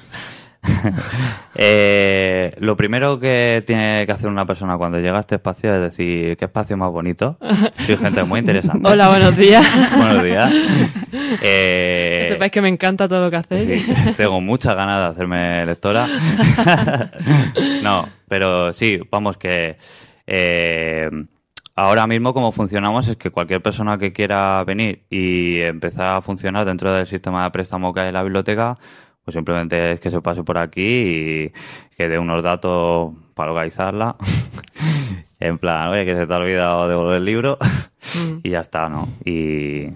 Lo primero que tiene que hacer una persona cuando llega a este espacio es decir, ¿qué espacio más bonito? Soy gente muy interesante. Hola, buenos días. Buenos días. Que sepáis que me encanta todo lo que hacéis. Sí, tengo muchas ganas de hacerme lectora. No, pero sí, vamos que ahora mismo como funcionamos es que cualquier persona que quiera venir y empezar a funcionar dentro del sistema de préstamo que hay en la biblioteca, pues simplemente es que se pase por aquí y que dé unos datos para localizarla. En plan, oye, que se te ha olvidado devolver el libro y ya está, ¿no? Y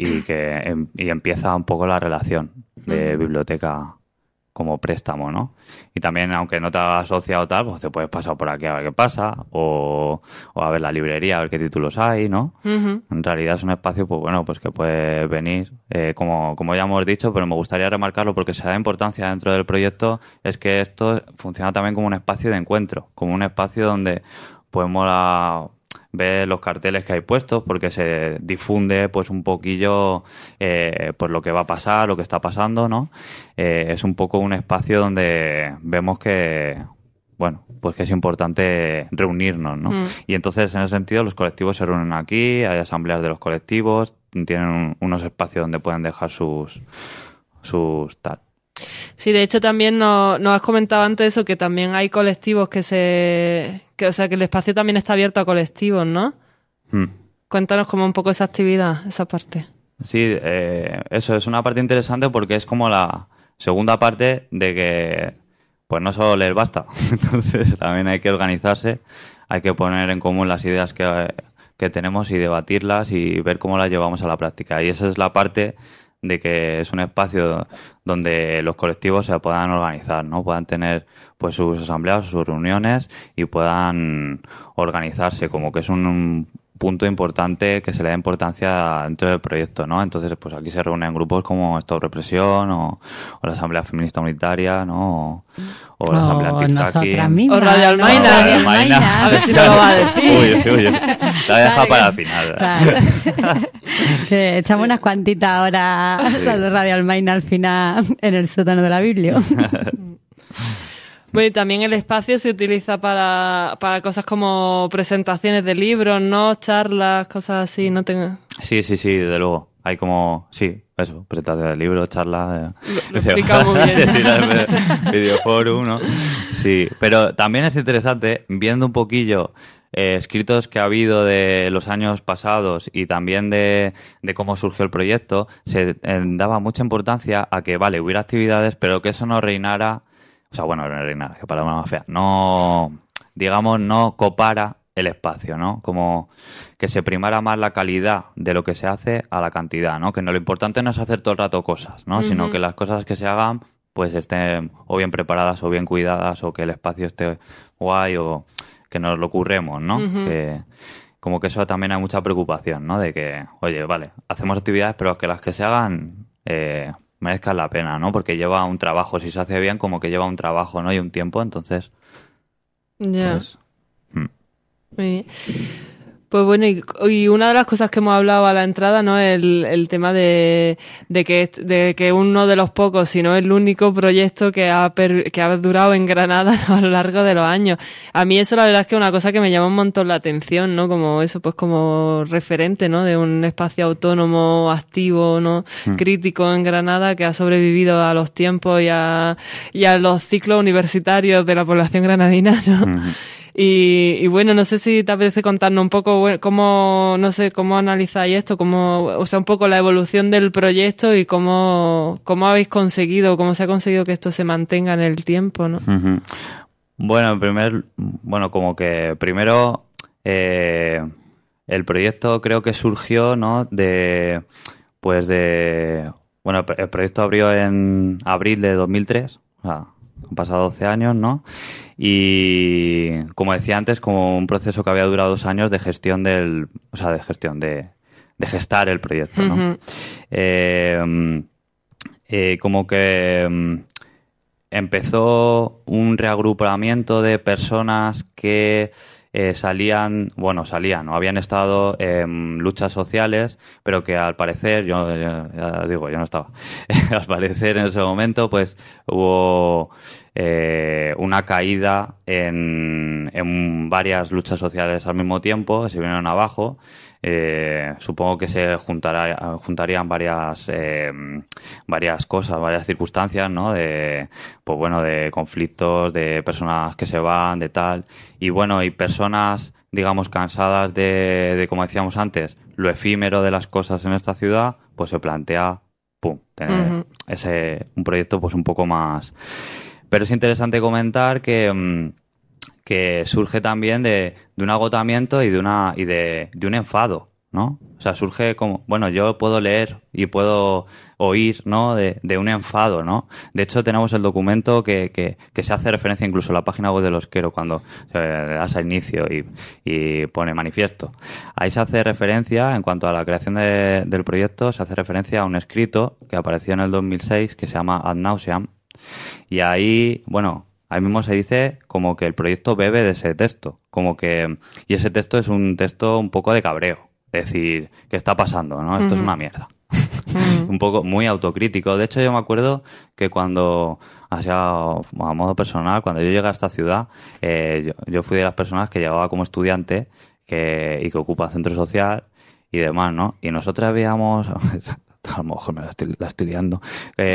empieza un poco la relación de biblioteca como préstamo, ¿no? Y también, aunque no te hagas socia o tal, pues te puedes pasar por aquí a ver qué pasa o a ver la librería, a ver qué títulos hay, ¿no? En realidad es un espacio, pues bueno, pues que puede venir, como ya hemos dicho, pero me gustaría remarcarlo porque se da importancia dentro del proyecto, es que esto funciona también como un espacio de encuentro, como un espacio donde podemos ver los carteles que hay puestos porque se difunde pues un poquillo pues lo que va a pasar, lo que está pasando, ¿no? Es un poco un espacio donde vemos que bueno, pues que es importante reunirnos, ¿no? Y entonces en ese sentido los colectivos se reúnen aquí, hay asambleas de los colectivos, tienen unos espacios donde pueden dejar sus tal. Sí, de hecho también nos has comentado antes eso, que también hay colectivos o sea, que el espacio también está abierto a colectivos, ¿no? Cuéntanos como un poco esa actividad, esa parte. Sí, eso es una parte interesante porque es como la segunda parte de que pues no solo leer basta, entonces también hay que organizarse, hay que poner en común las ideas que tenemos y debatirlas y ver cómo las llevamos a la práctica. Y esa es la parte de que es un espacio donde los colectivos se puedan organizar, ¿no? Puedan tener pues sus asambleas, sus reuniones y puedan organizarse, como que es un punto importante que se le da importancia dentro del proyecto, ¿no? Entonces, pues aquí se reúnen grupos como Stop Represión o la Asamblea Feminista Unitaria, ¿no? O la Asamblea Anti-Fracking. O Radio Almaina. A ver si no lo va a decir. Uy. La voy a dejar para el final. Claro. Que echamos unas cuantitas horas de Radio Almaina al final en el sótano de la Biblia. Bueno, y también el espacio se utiliza para cosas como presentaciones de libros, ¿no? Charlas, cosas así, ¿no? Sí, desde luego. Hay como, sí, eso, presentaciones de libros, charlas. Lo explicamos muy bien. Videoforum, ¿no? Sí, pero también es interesante, viendo un poquillo escritos que ha habido de los años pasados y también de cómo surgió el proyecto, se daba mucha importancia a que, vale, hubiera actividades, pero que eso no reinara. O sea, bueno, no reinara, qué palabra más fea. No, digamos, no copara el espacio, ¿no? Como que se primara más la calidad de lo que se hace a la cantidad, ¿no? Que no, lo importante no es hacer todo el rato cosas, ¿no? Sino que las cosas que se hagan pues estén o bien preparadas o bien cuidadas, o que el espacio esté guay, o que nos lo curremos, ¿no? Ujú. Que, como que eso también hay mucha preocupación, ¿no? De que, oye, vale, hacemos actividades, pero que las que se hagan merezcan la pena, ¿no? Porque lleva un trabajo, si se hace bien, como que lleva un trabajo, ¿no? Y un tiempo, entonces... Ya. Pues, Muy bien. Pues bueno, y una de las cosas que hemos hablado a la entrada, ¿no? El tema de que uno de los pocos, si no el único proyecto que ha durado en Granada a lo largo de los años. A mí eso la verdad es que es una cosa que me llama un montón la atención, ¿no? Como eso, pues como referente, ¿no? De un espacio autónomo, activo, ¿no? Crítico en Granada, que ha sobrevivido a los tiempos y a los ciclos universitarios de la población granadina, ¿no? Y bueno, no sé si te apetece contarnos un poco cómo, no sé, cómo analizáis esto, o sea, un poco la evolución del proyecto y cómo habéis conseguido, cómo se ha conseguido que esto se mantenga en el tiempo, ¿no? Bueno, como que primero el proyecto creo que surgió, ¿no? Bueno, el proyecto abrió en abril de 2003, o sea, han pasado 12 años, ¿no? Y como decía antes, como un proceso que había durado 2 años de gestión de gestar el proyecto, ¿no? Como que empezó un reagrupamiento de personas que salían o habían estado en luchas sociales, pero que al parecer, yo no estaba, al parecer en ese momento pues hubo una caída en varias luchas sociales al mismo tiempo, se vinieron abajo. Supongo que se juntarían varias cosas, varias circunstancias, ¿no? De conflictos, de personas que se van, de tal. Y bueno, y personas, digamos, cansadas de como decíamos antes, lo efímero de las cosas en esta ciudad, pues se plantea, tener un proyecto pues un poco más. Pero es interesante comentar que surge también de un agotamiento y de un enfado, ¿no? O sea, surge como, bueno, yo puedo leer y puedo oír, ¿no? De un enfado, ¿no? De hecho, tenemos el documento que se hace referencia incluso en la página web de Los Quero cuando le das a inicio y pone manifiesto. Ahí se hace referencia, en cuanto a la creación del proyecto, se hace referencia a un escrito que apareció en el 2006 que se llama Ad Nauseam. Y ahí, bueno, ahí mismo se dice como que el proyecto bebe de ese texto, y ese texto es un texto un poco de cabreo, es decir, ¿qué está pasando, no? Esto es una mierda. Un poco muy autocrítico. De hecho, yo me acuerdo que cuando, a modo personal, cuando yo llegué a esta ciudad, yo fui de las personas que llegaba como estudiante y que ocupa centro social y demás, ¿no? Y nosotros veíamos... A lo mejor me la estoy liando.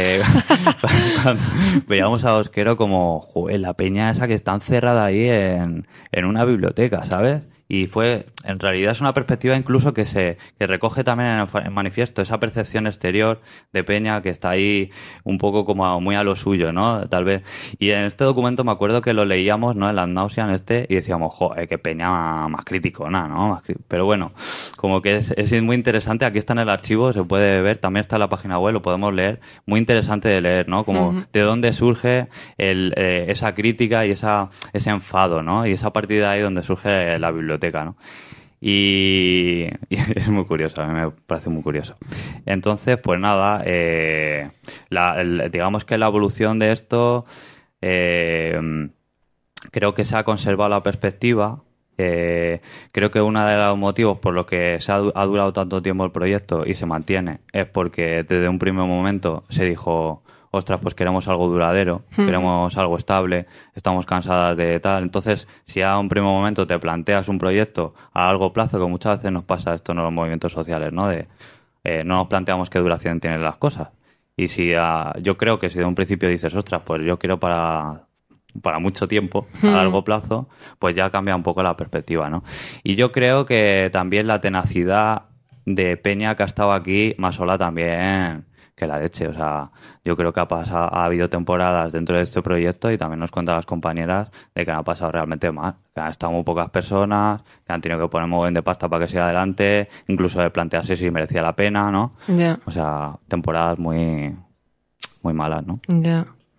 Veíamos a Los Quero como, joder, la peña esa que está encerrada ahí en una biblioteca, ¿sabes? Y en realidad es una perspectiva incluso que recoge también en el manifiesto, esa percepción exterior de peña que está ahí un poco como muy a lo suyo, ¿no? Tal vez. Y en este documento me acuerdo que lo leíamos, ¿no? El Ad Nauseam y decíamos, joder, qué peña más criticona, ¿no? Pero bueno, como que es muy interesante, aquí está en el archivo, se puede ver, también está en la página web, lo podemos leer, muy interesante de leer, ¿no? Como de dónde surge esa crítica y ese enfado, ¿no? Y es a partir de ahí donde surge la biblioteca, ¿no? Y es muy curioso, a mí me parece muy curioso. Entonces, pues nada, digamos que la evolución de esto creo que se ha conservado la perspectiva. Creo que uno de los motivos por los que ha durado tanto tiempo el proyecto y se mantiene es porque desde un primer momento se dijo, ostras, pues queremos algo duradero, queremos algo estable, estamos cansadas de tal. Entonces, si a un primer momento te planteas un proyecto a largo plazo, que muchas veces nos pasa esto en los movimientos sociales, ¿no? No nos planteamos qué duración tienen las cosas. Y yo creo que si de un principio dices, ostras, pues yo quiero para mucho tiempo, a largo plazo, pues ya cambia un poco la perspectiva, ¿no? Y yo creo que también la tenacidad de peña que ha estado aquí, más sola también que la leche. O sea, yo creo que ha habido temporadas dentro de este proyecto, y también nos cuentan las compañeras, de que han pasado realmente mal, que han estado muy pocas personas, que han tenido que poner muy bien de pasta para que siga adelante, incluso de plantearse si merecía la pena, ¿no? Yeah. O sea, temporadas muy, muy malas, ¿no? Ya.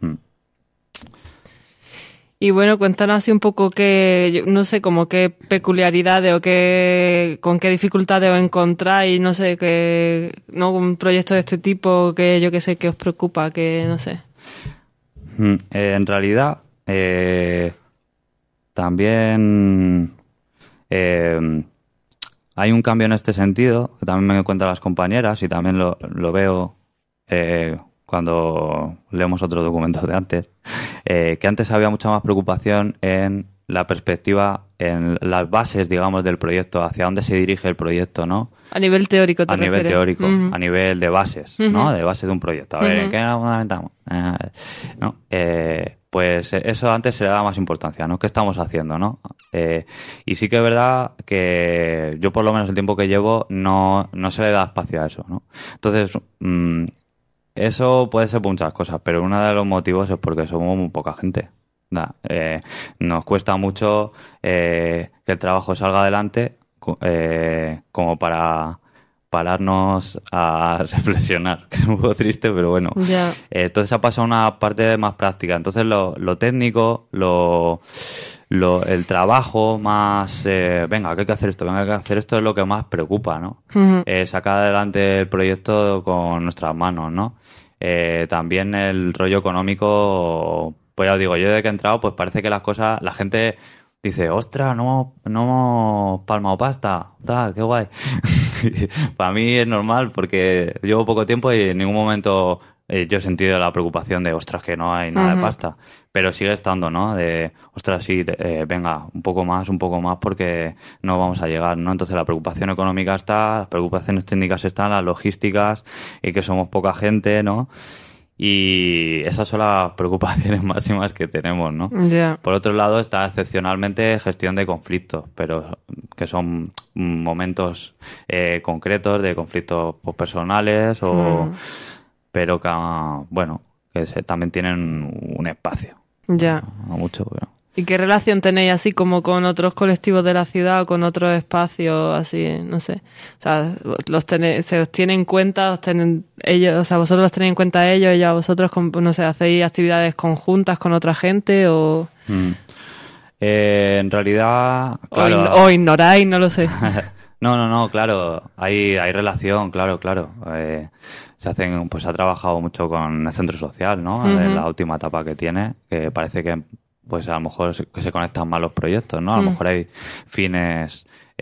Y bueno, cuéntanos así un poco no sé, como qué peculiaridades o con qué dificultades os encontráis, no sé, ¿no? Un proyecto de este tipo que yo que sé, que os preocupa, que no sé. En realidad, también hay un cambio en este sentido, que también me cuentan las compañeras y también lo veo cuando leemos otros documentos de antes, que antes había mucha más preocupación en la perspectiva, en las bases, digamos, del proyecto, hacia dónde se dirige el proyecto, ¿no? A nivel teórico, a nivel teórico, a nivel de bases, ¿no? De bases de un proyecto. A ver, ¿en qué nos fundamentamos? ¿No? Pues eso antes se le daba más importancia, ¿no? ¿Qué estamos haciendo, no? Y sí que es verdad que yo, por lo menos el tiempo que llevo, no se le da espacio a eso, ¿no? Entonces, eso puede ser por muchas cosas, pero uno de los motivos es porque somos muy poca gente. Nos cuesta mucho que el trabajo salga adelante como para pararnos a reflexionar, que es un poco triste, pero bueno. Yeah. Entonces ha pasado una parte más práctica. Entonces lo técnico, el trabajo más, venga, que hay que hacer esto, es lo que más preocupa, ¿no? Sacar adelante el proyecto con nuestras manos, ¿no? También el rollo económico, pues ya os digo, yo desde que he entrado, pues parece que las cosas, la gente dice, ostras, no hemos palmado pasta, qué guay. Para mí es normal porque llevo poco tiempo y en ningún momento yo he sentido la preocupación de, ostras, que no hay nada de pasta. Pero sigue estando, ¿no? De, ostras, sí, venga, un poco más, porque no vamos a llegar, ¿no? Entonces la preocupación económica está, las preocupaciones técnicas están, las logísticas, y que somos poca gente, ¿no? Y esas son las preocupaciones máximas que tenemos, ¿no? Yeah. Por otro lado está excepcionalmente gestión de conflictos, pero que son momentos concretos de conflictos personales pero que, bueno, que también tienen un espacio. Ya. No mucho, pero... ¿Y qué relación tenéis así como con otros colectivos de la ciudad o con otros espacios así, no sé? O sea, ¿se os tiene en cuenta, ellos, o sea, vosotros los tenéis en cuenta a ellos a vosotros, no sé, hacéis actividades conjuntas con otra gente o...? En realidad... Claro, o ignoráis, no lo sé. No, claro, hay relación, claro. Se ha trabajado mucho con el centro social, ¿no? En la última etapa que tiene, que parece que pues a lo mejor que se conectan más los proyectos, ¿no? A lo mejor hay fines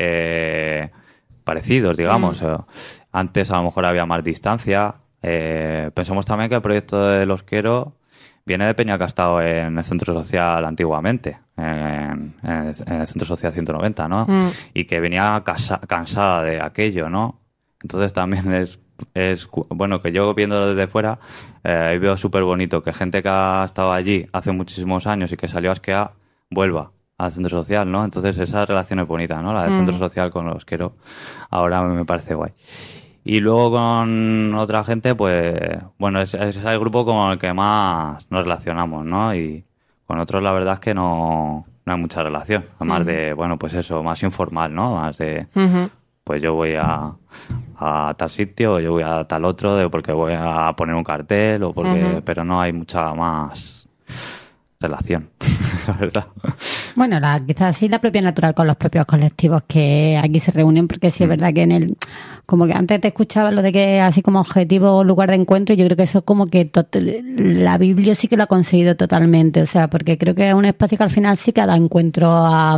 parecidos, digamos. Antes a lo mejor había más distancia. Pensemos también que el proyecto de Los Quero viene de Peña que ha estado en el centro social antiguamente, en el centro social 190, ¿no? Y que venía cansada de aquello, ¿no? Entonces también es bueno, que yo viéndolo desde fuera veo súper bonito que gente que ha estado allí hace muchísimos años y que salió a esquiar vuelva al centro social, ¿no? Entonces esa relación es bonita, ¿no? La del centro social con Los Quero ahora me parece guay. Y luego con otra gente, pues bueno, es el grupo con el que más nos relacionamos, ¿no? Y con otros la verdad es que no hay mucha relación, además de, bueno, pues eso, más informal, ¿no? Más de... pues yo voy a tal sitio, o yo voy a tal otro, porque voy a poner un cartel, o porque, pero no hay mucha más relación, la verdad. Bueno, quizás sí la propia natural con los propios colectivos que aquí se reúnen, porque sí es verdad que como que antes te escuchaba lo de que así como objetivo lugar de encuentro, yo creo que eso es como que la Biblia sí que lo ha conseguido totalmente, o sea, porque creo que es un espacio que al final sí que ha dado encuentro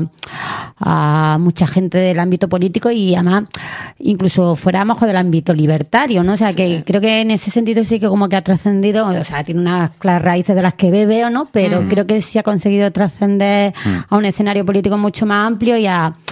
a mucha gente del ámbito político y además incluso fuera a lo mejor del ámbito libertario, ¿no? O sea, que creo que en ese sentido sí que como que ha trascendido, o sea, tiene unas claras raíces de las que veo, ¿no? Pero creo que sí ha conseguido trascender a un escenario político mucho más amplio y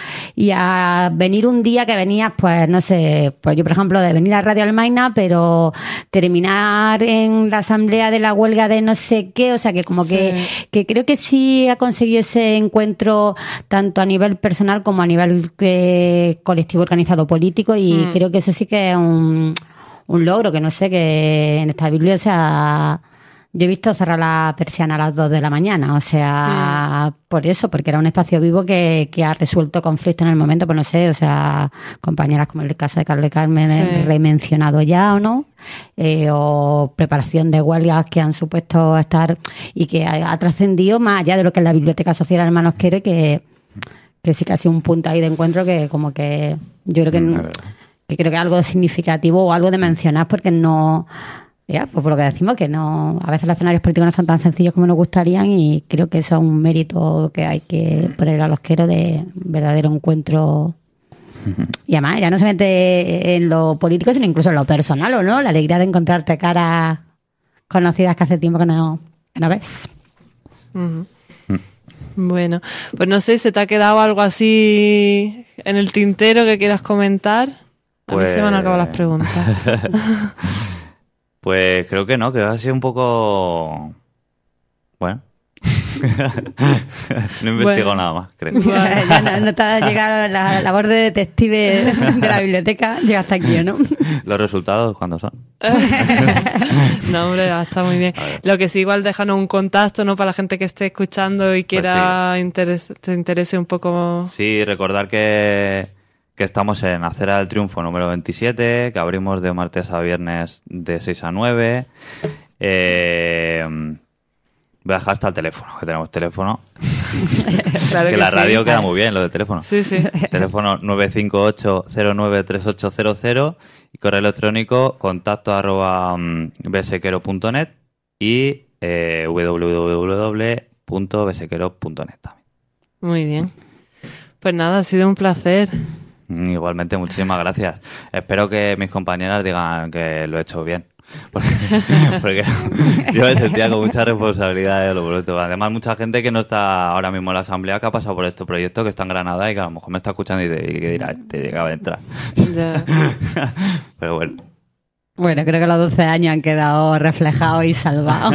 a venir un día que venías, pues no sé, pues yo por ejemplo de venir a Radio Almaina, pero terminar en la asamblea de la huelga de no sé qué, o sea que como que creo que sí ha conseguido ese encuentro tanto a nivel personal como a nivel colectivo organizado político y creo que eso sí que es un logro, que no sé, que en esta Biblia, o sea, Yo he visto cerrar la persiana a las 2 de la mañana, o sea, por eso, porque era un espacio vivo que ha resuelto conflicto en el momento, pues no sé, o sea, compañeras como el caso de Carlos y Carmen, remencionado ya o no, o preparación de huelgas que han supuesto estar y que ha trascendido más allá de lo que es la Biblioteca Social Hermanos Quiere, que sí que ha sido un punto ahí de encuentro que como que yo creo que creo que es algo significativo o algo de mencionar, porque no... Ya, pues por lo que decimos, que no, a veces los escenarios políticos no son tan sencillos como nos gustarían, y creo que eso es un mérito que hay que poner a los queros de verdadero encuentro. Y además, ya no solamente en lo político, sino incluso en lo personal, ¿o no? La alegría de encontrarte caras conocidas que hace tiempo que no ves. Bueno, pues no sé, ¿se te ha quedado algo así en el tintero que quieras comentar? A mí se me han acabado las preguntas. Pues creo que no, que ha sido un poco... Bueno. No investigo nada más, creo. Ya no te ha llegado la labor de detective de la biblioteca, llega hasta aquí, ¿no? Los resultados, ¿cuándo son? No, hombre, está muy bien. Lo que sí, igual déjanos un contacto, ¿no? Para la gente que esté escuchando y quiera se interese un poco... Sí, recordar que estamos en Acera del Triunfo número 27, que abrimos de martes a viernes de 6 a 9. Voy a dejar hasta el teléfono, que tenemos teléfono. Claro que la radio queda muy bien, lo de teléfono. Sí. Teléfono 958-093800 y correo electrónico contacto@besequero.net y www.besequero.net también. Muy bien. Pues nada, ha sido un placer. Igualmente, muchísimas gracias. Espero que mis compañeras digan que lo he hecho bien. Porque yo me sentía con mucha responsabilidad de lo bonito. Además, mucha gente que no está ahora mismo en la asamblea, que ha pasado por este proyecto, que está en Granada y que a lo mejor me está escuchando y que dirá, te llegaba a entrar. Ya. Pero bueno. Bueno, creo que los 12 años han quedado reflejados y salvados.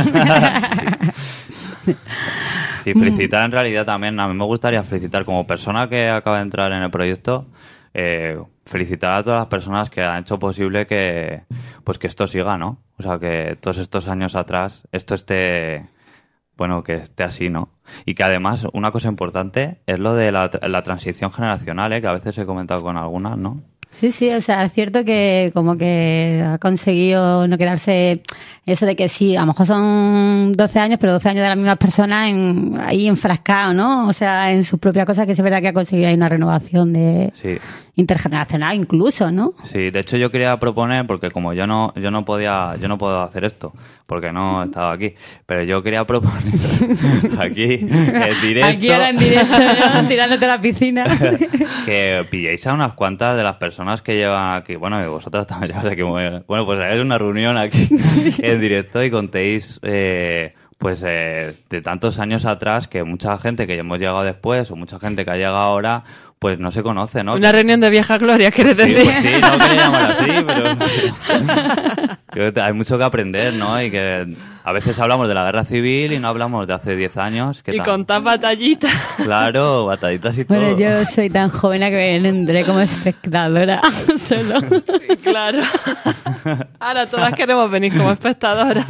Sí, felicitar en realidad también. A mí me gustaría felicitar como persona que acaba de entrar en el proyecto. Felicitar a todas las personas que han hecho posible que esto siga, ¿no? O sea, que todos estos años atrás esto esté, bueno, que esté así, ¿no? Y que además una cosa importante es lo de la transición generacional, que a veces he comentado con algunas, ¿no? Sí, o sea, es cierto que como que ha conseguido no quedarse eso de que sí, a lo mejor son 12 años, pero 12 años de las mismas personas ahí enfrascados, ¿no? O sea, en sus propias cosas, que es verdad que ha conseguido ahí una renovación de intergeneracional incluso, ¿no? Sí, de hecho yo quería proponer, porque como yo no puedo hacer esto, porque no he estado aquí, pero yo quería proponer aquí en directo. Aquí ahora en directo, tirándote a la piscina. Que pilléis a unas cuantas de las personas que llevan aquí, bueno, y vosotras también, ya sé que bueno, pues hagáis una reunión aquí en directo y contéis de tantos años atrás, que mucha gente que hemos llegado después o mucha gente que ha llegado ahora, pues no se conoce, ¿no? Una reunión de vieja gloria, ¿quieres decir? Pues sí, no quería llamarlo así, pero creo que hay mucho que aprender, ¿no? Y que a veces hablamos de la guerra civil y no hablamos de hace 10 años. Y contás batallitas. Claro, batallitas y todo. Bueno, yo soy tan joven que vendré como espectadora solo. Sí, claro. Ahora todas queremos venir como espectadoras.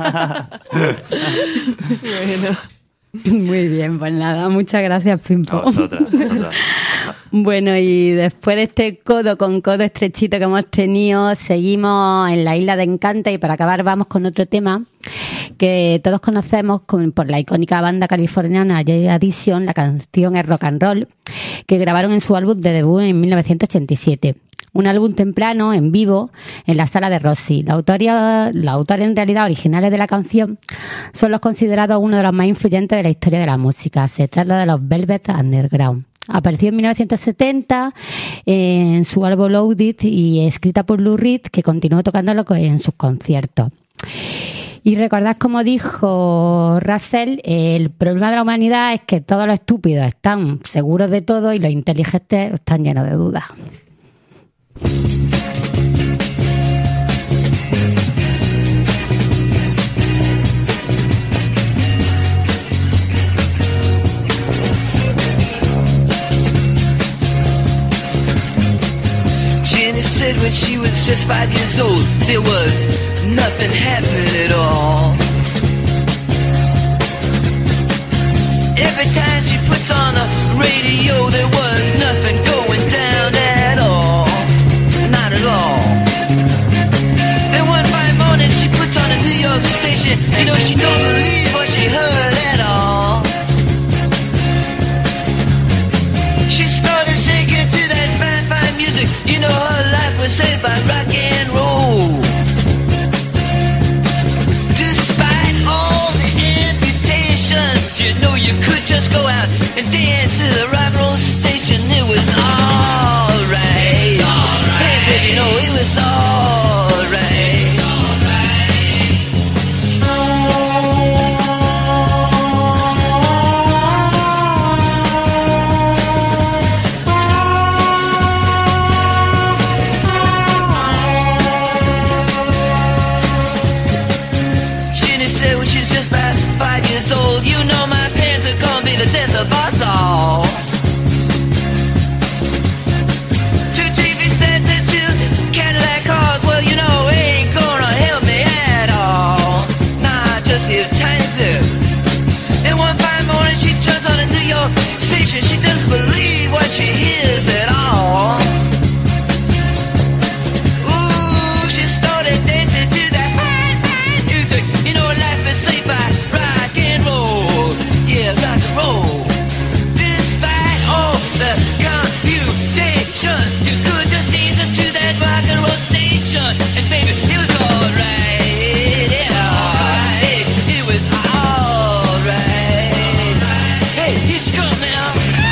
Bueno. Muy bien, pues nada, muchas gracias, Pimpo. A vosotras. Bueno, y después de este codo con codo estrechito que hemos tenido, seguimos en la Isla de Encanta, y para acabar vamos con otro tema que todos conocemos por la icónica banda californiana Joy Division. La canción es Rock and Roll, que grabaron en su álbum de debut en 1987. Un álbum temprano, en vivo, en la sala de Rossi. Los autores en realidad originales de la canción son los considerados uno de los más influyentes de la historia de la música. Se trata de los Velvet Underground. Apareció en 1970 en su álbum Loaded y escrita por Lou Reed, que continuó tocándolo en sus conciertos. Y recordad, como dijo Russell, el problema de la humanidad es que todos los estúpidos están seguros de todo y los inteligentes están llenos de dudas. Jenny said when she was just 5 years old, there was nothing happening at all. Every time she puts on the radio, there was nothing going down at all. Not at all. Then one fine morning she puts on a New York station. You know she don't believe what she heard at all. She started shaking to that fine, fine music. You know her life was saved by rock and roll. Despite all the amputations, you know you could just go out and dance to the rock and roll station. It was alright. Hey baby, no, it was alright. Ginny said when she's just about 5 years old, you know my parents are gonna be the death of us all. Two TV sets and two Cadillac cars, well you know ain't gonna help me at all. Nah, just a tiny bit. And one fine morning she turns on a New York station. She doesn't believe what she hears at all. Ooh, she started dancing to that fine, fine music. You know life is saved by rock and roll. Yeah, rock and roll. Despite all the computation, you could just dance to that rock and roll station. And baby, it was alright. Yeah, alright. It was alright. Hey, here she come now.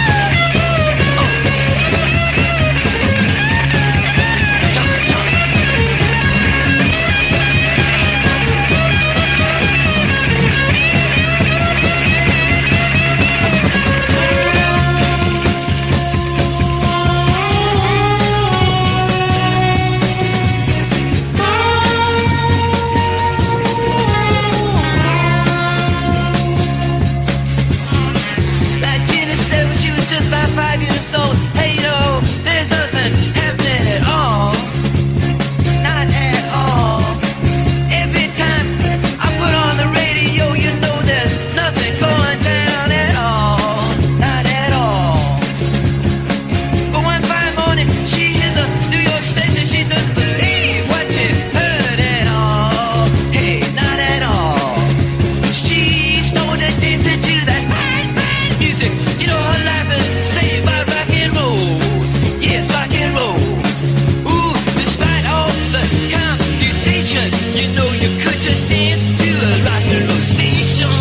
Like Gina said when she was just about 5 years old. Hey, you know, there's nothing happening at all. Not at all. Every time I put on the radio, you know there's nothing going down at all. Not at all. But one fine morning, she hears a New York station. She doesn't believe what she heard at all. Hey, not at all. She started dancing to that fine, fine music. You know her life is saved by rock and roll. Yes, rock and roll. Ooh, despite all the computation, you know you could just dance to a rock and roll station.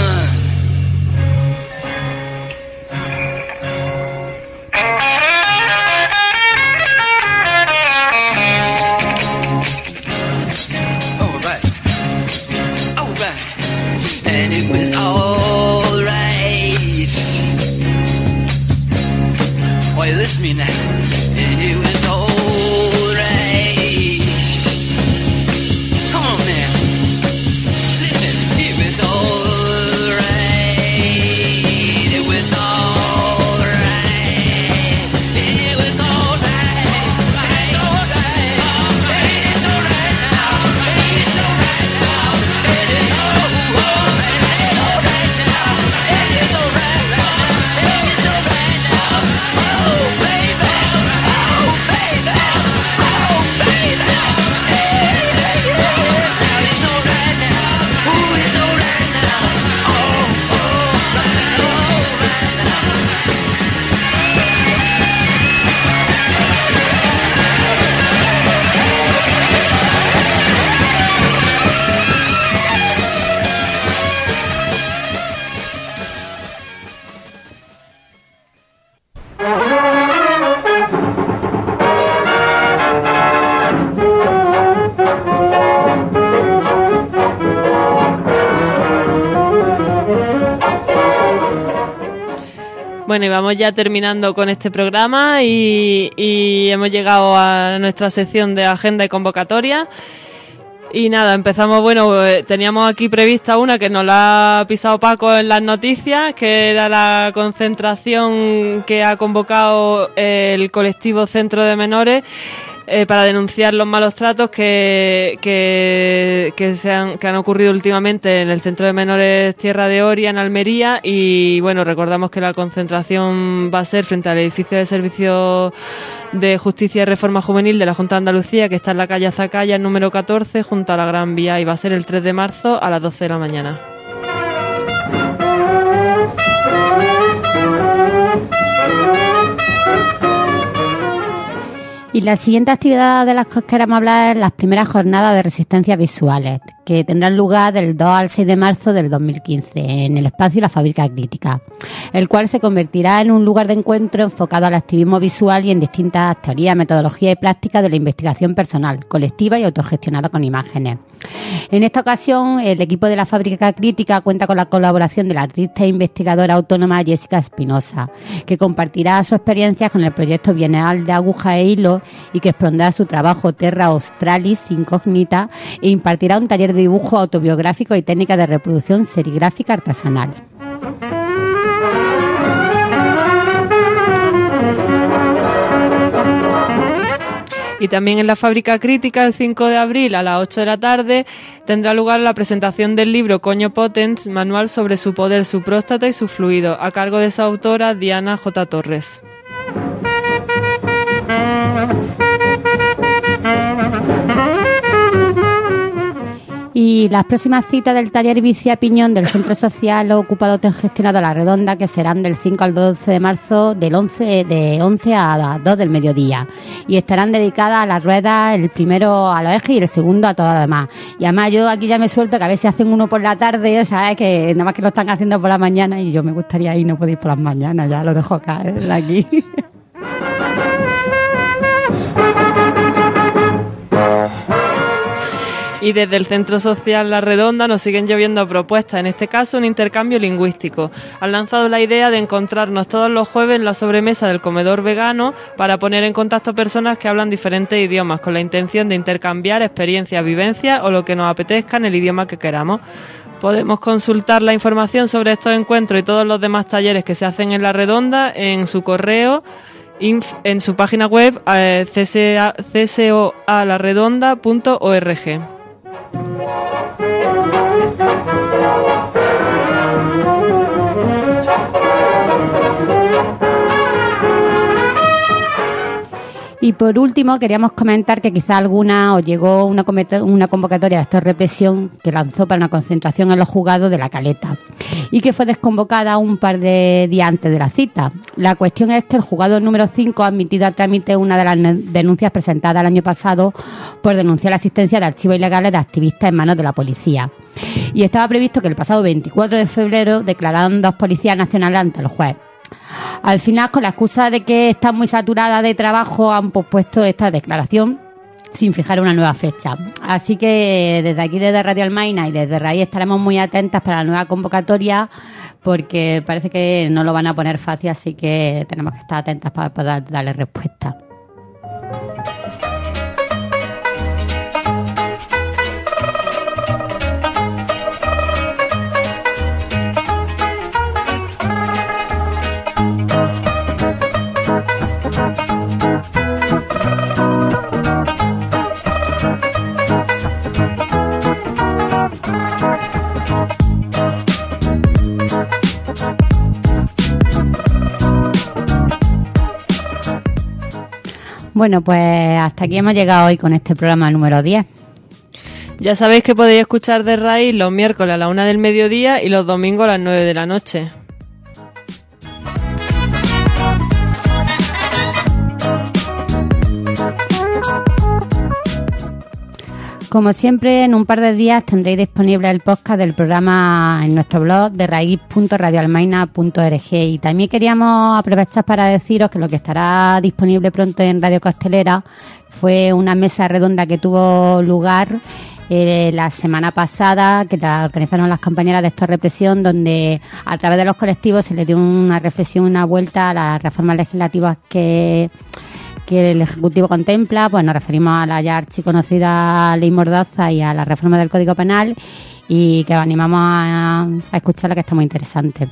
Alright. Alright. And it was alright. Why, listen to me now. And it was alright. Come on now. Listen. It was alright. It was alright. It was alright. It's alright. It's alright now. It's alright now. It is alright. It's alright now. It is alright now. It's alright now. Oh baby. Oh baby. Oh baby. Hey, hey, hey. Now it's alright now. Ooh, it's alright now. Oh, alright, alright now. Bueno, y vamos ya terminando con este programa y hemos llegado a nuestra sección de agenda y convocatoria. Y nada, empezamos, teníamos aquí prevista una que nos la ha pisado Paco en las noticias, que era la concentración que ha convocado el colectivo Centro de Menores para denunciar los malos tratos que han ocurrido últimamente en el Centro de Menores Tierra de Oria, en Almería. Y bueno, recordamos que la concentración va a ser frente al edificio de Servicio de Justicia y Reforma Juvenil de la Junta de Andalucía, que está en la calle Zacaya, número 14, junto a la Gran Vía, y va a ser el 3 de marzo a las 12 de la mañana. Y la siguiente actividad de las que queremos hablar es las primeras jornadas de resistencias visuales, que tendrán lugar del 2 al 6 de marzo del 2015 en el espacio La Fábrica Crítica, el cual se convertirá en un lugar de encuentro enfocado al activismo visual y en distintas teorías, metodologías y prácticas de la investigación personal, colectiva y autogestionada con imágenes. En esta ocasión, el equipo de La Fábrica Crítica cuenta con la colaboración de la artista e investigadora autónoma Jessica Espinosa, que compartirá su experiencia con el proyecto Bienal de Aguja e Hilo y que expondrá su trabajo Terra Australis Incógnita e impartirá un taller de dibujo autobiográfico y técnicas de reproducción serigráfica artesanal. Y también en la Fábrica Crítica, el 5 de abril a las 8 de la tarde, tendrá lugar la presentación del libro Coño Potens, manual sobre su poder, su próstata y su fluido, a cargo de su autora Diana J. Torres. Y las próximas citas del taller Vicia Piñón del Centro Social Ocupado Autogestionado La Redonda, que serán del 5 al 12 de marzo, de 11 a las 2 del mediodía. Y estarán dedicadas a las ruedas, el primero a los ejes y el segundo a todo lo demás. Y además yo aquí ya me suelto que a veces hacen uno por la tarde, ¿sabes? Que nada más que lo están haciendo por la mañana y yo me gustaría ir, no podéis por las mañanas, ya lo dejo caer aquí. Y desde el Centro Social La Redonda nos siguen lloviendo propuestas, en este caso un intercambio lingüístico. Han lanzado la idea de encontrarnos todos los jueves en la sobremesa del comedor vegano para poner en contacto personas que hablan diferentes idiomas, con la intención de intercambiar experiencias, vivencias o lo que nos apetezca en el idioma que queramos. Podemos consultar la información sobre estos encuentros y todos los demás talleres que se hacen en La Redonda en su correo, en su página web csoalarredonda.org. Y por último, queríamos comentar que quizá alguna os llegó una convocatoria de Actor Represión que lanzó para una concentración en los juzgados de La Caleta y que fue desconvocada un par de días antes de la cita. La cuestión es que el juzgado número 5 ha admitido a trámite una de las denuncias presentadas el año pasado por denunciar la existencia de archivos ilegales de activistas en manos de la policía. Y estaba previsto que el pasado 24 de febrero declararan 2 policías nacionales ante el juez. Al final, con la excusa de que están muy saturadas de trabajo, han pospuesto esta declaración sin fijar una nueva fecha. Así que desde aquí, desde Radio Almaina y desde RAI, estaremos muy atentas para la nueva convocatoria porque parece que no lo van a poner fácil, así que tenemos que estar atentas para poder darle respuesta. Bueno, pues hasta aquí hemos llegado hoy con este programa número 10. Ya sabéis que podéis escuchar de Raíz los miércoles a la 1 del mediodía y los domingos a las 9 de la noche. Como siempre, en un par de días tendréis disponible el podcast del programa en nuestro blog de raiz.radioalmaina.org. Y también queríamos aprovechar para deciros que lo que estará disponible pronto en Radio Costelera fue una mesa redonda que tuvo lugar la semana pasada, que la organizaron las compañeras de Actor Represión, donde a través de los colectivos se les dio una reflexión, una vuelta a las reformas legislativas que el Ejecutivo contempla. Pues nos referimos a la ya archiconocida Ley Mordaza y a la reforma del Código Penal, y que os animamos a escucharla, que está muy interesante.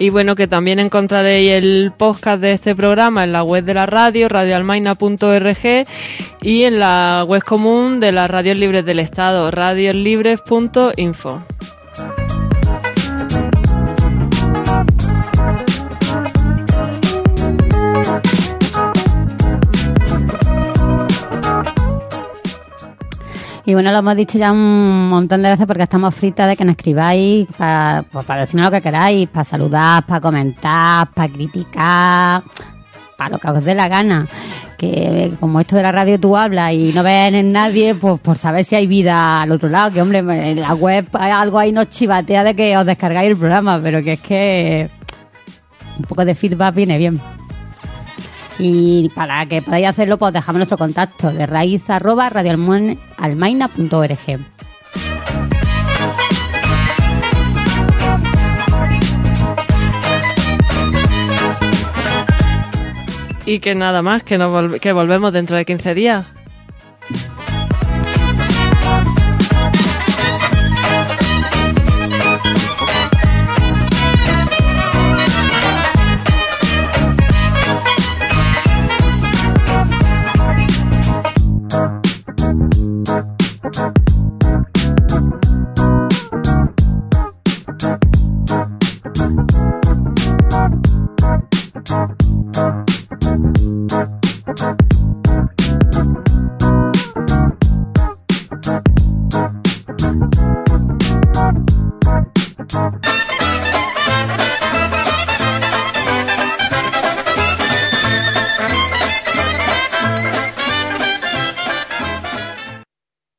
Y bueno, que también encontraréis el podcast de este programa en la web de la radio, radioalmaina.org, y en la web común de las radios libres del Estado, radioslibres.info. Y bueno, lo hemos dicho ya un montón de veces porque estamos fritas de que nos escribáis para decirnos lo que queráis, para saludar, para comentar, para criticar, para lo que os dé la gana. Que como esto de la radio tú hablas y no ves en nadie, pues por saber si hay vida al otro lado. Que hombre, en la web hay algo ahí nos chivatea de que os descargáis el programa, pero que es que un poco de feedback viene bien. Y para que podáis hacerlo, pues dejamos nuestro contacto de raíz@radioalmaina.org. Y que nada más, que volvemos dentro de 15 días.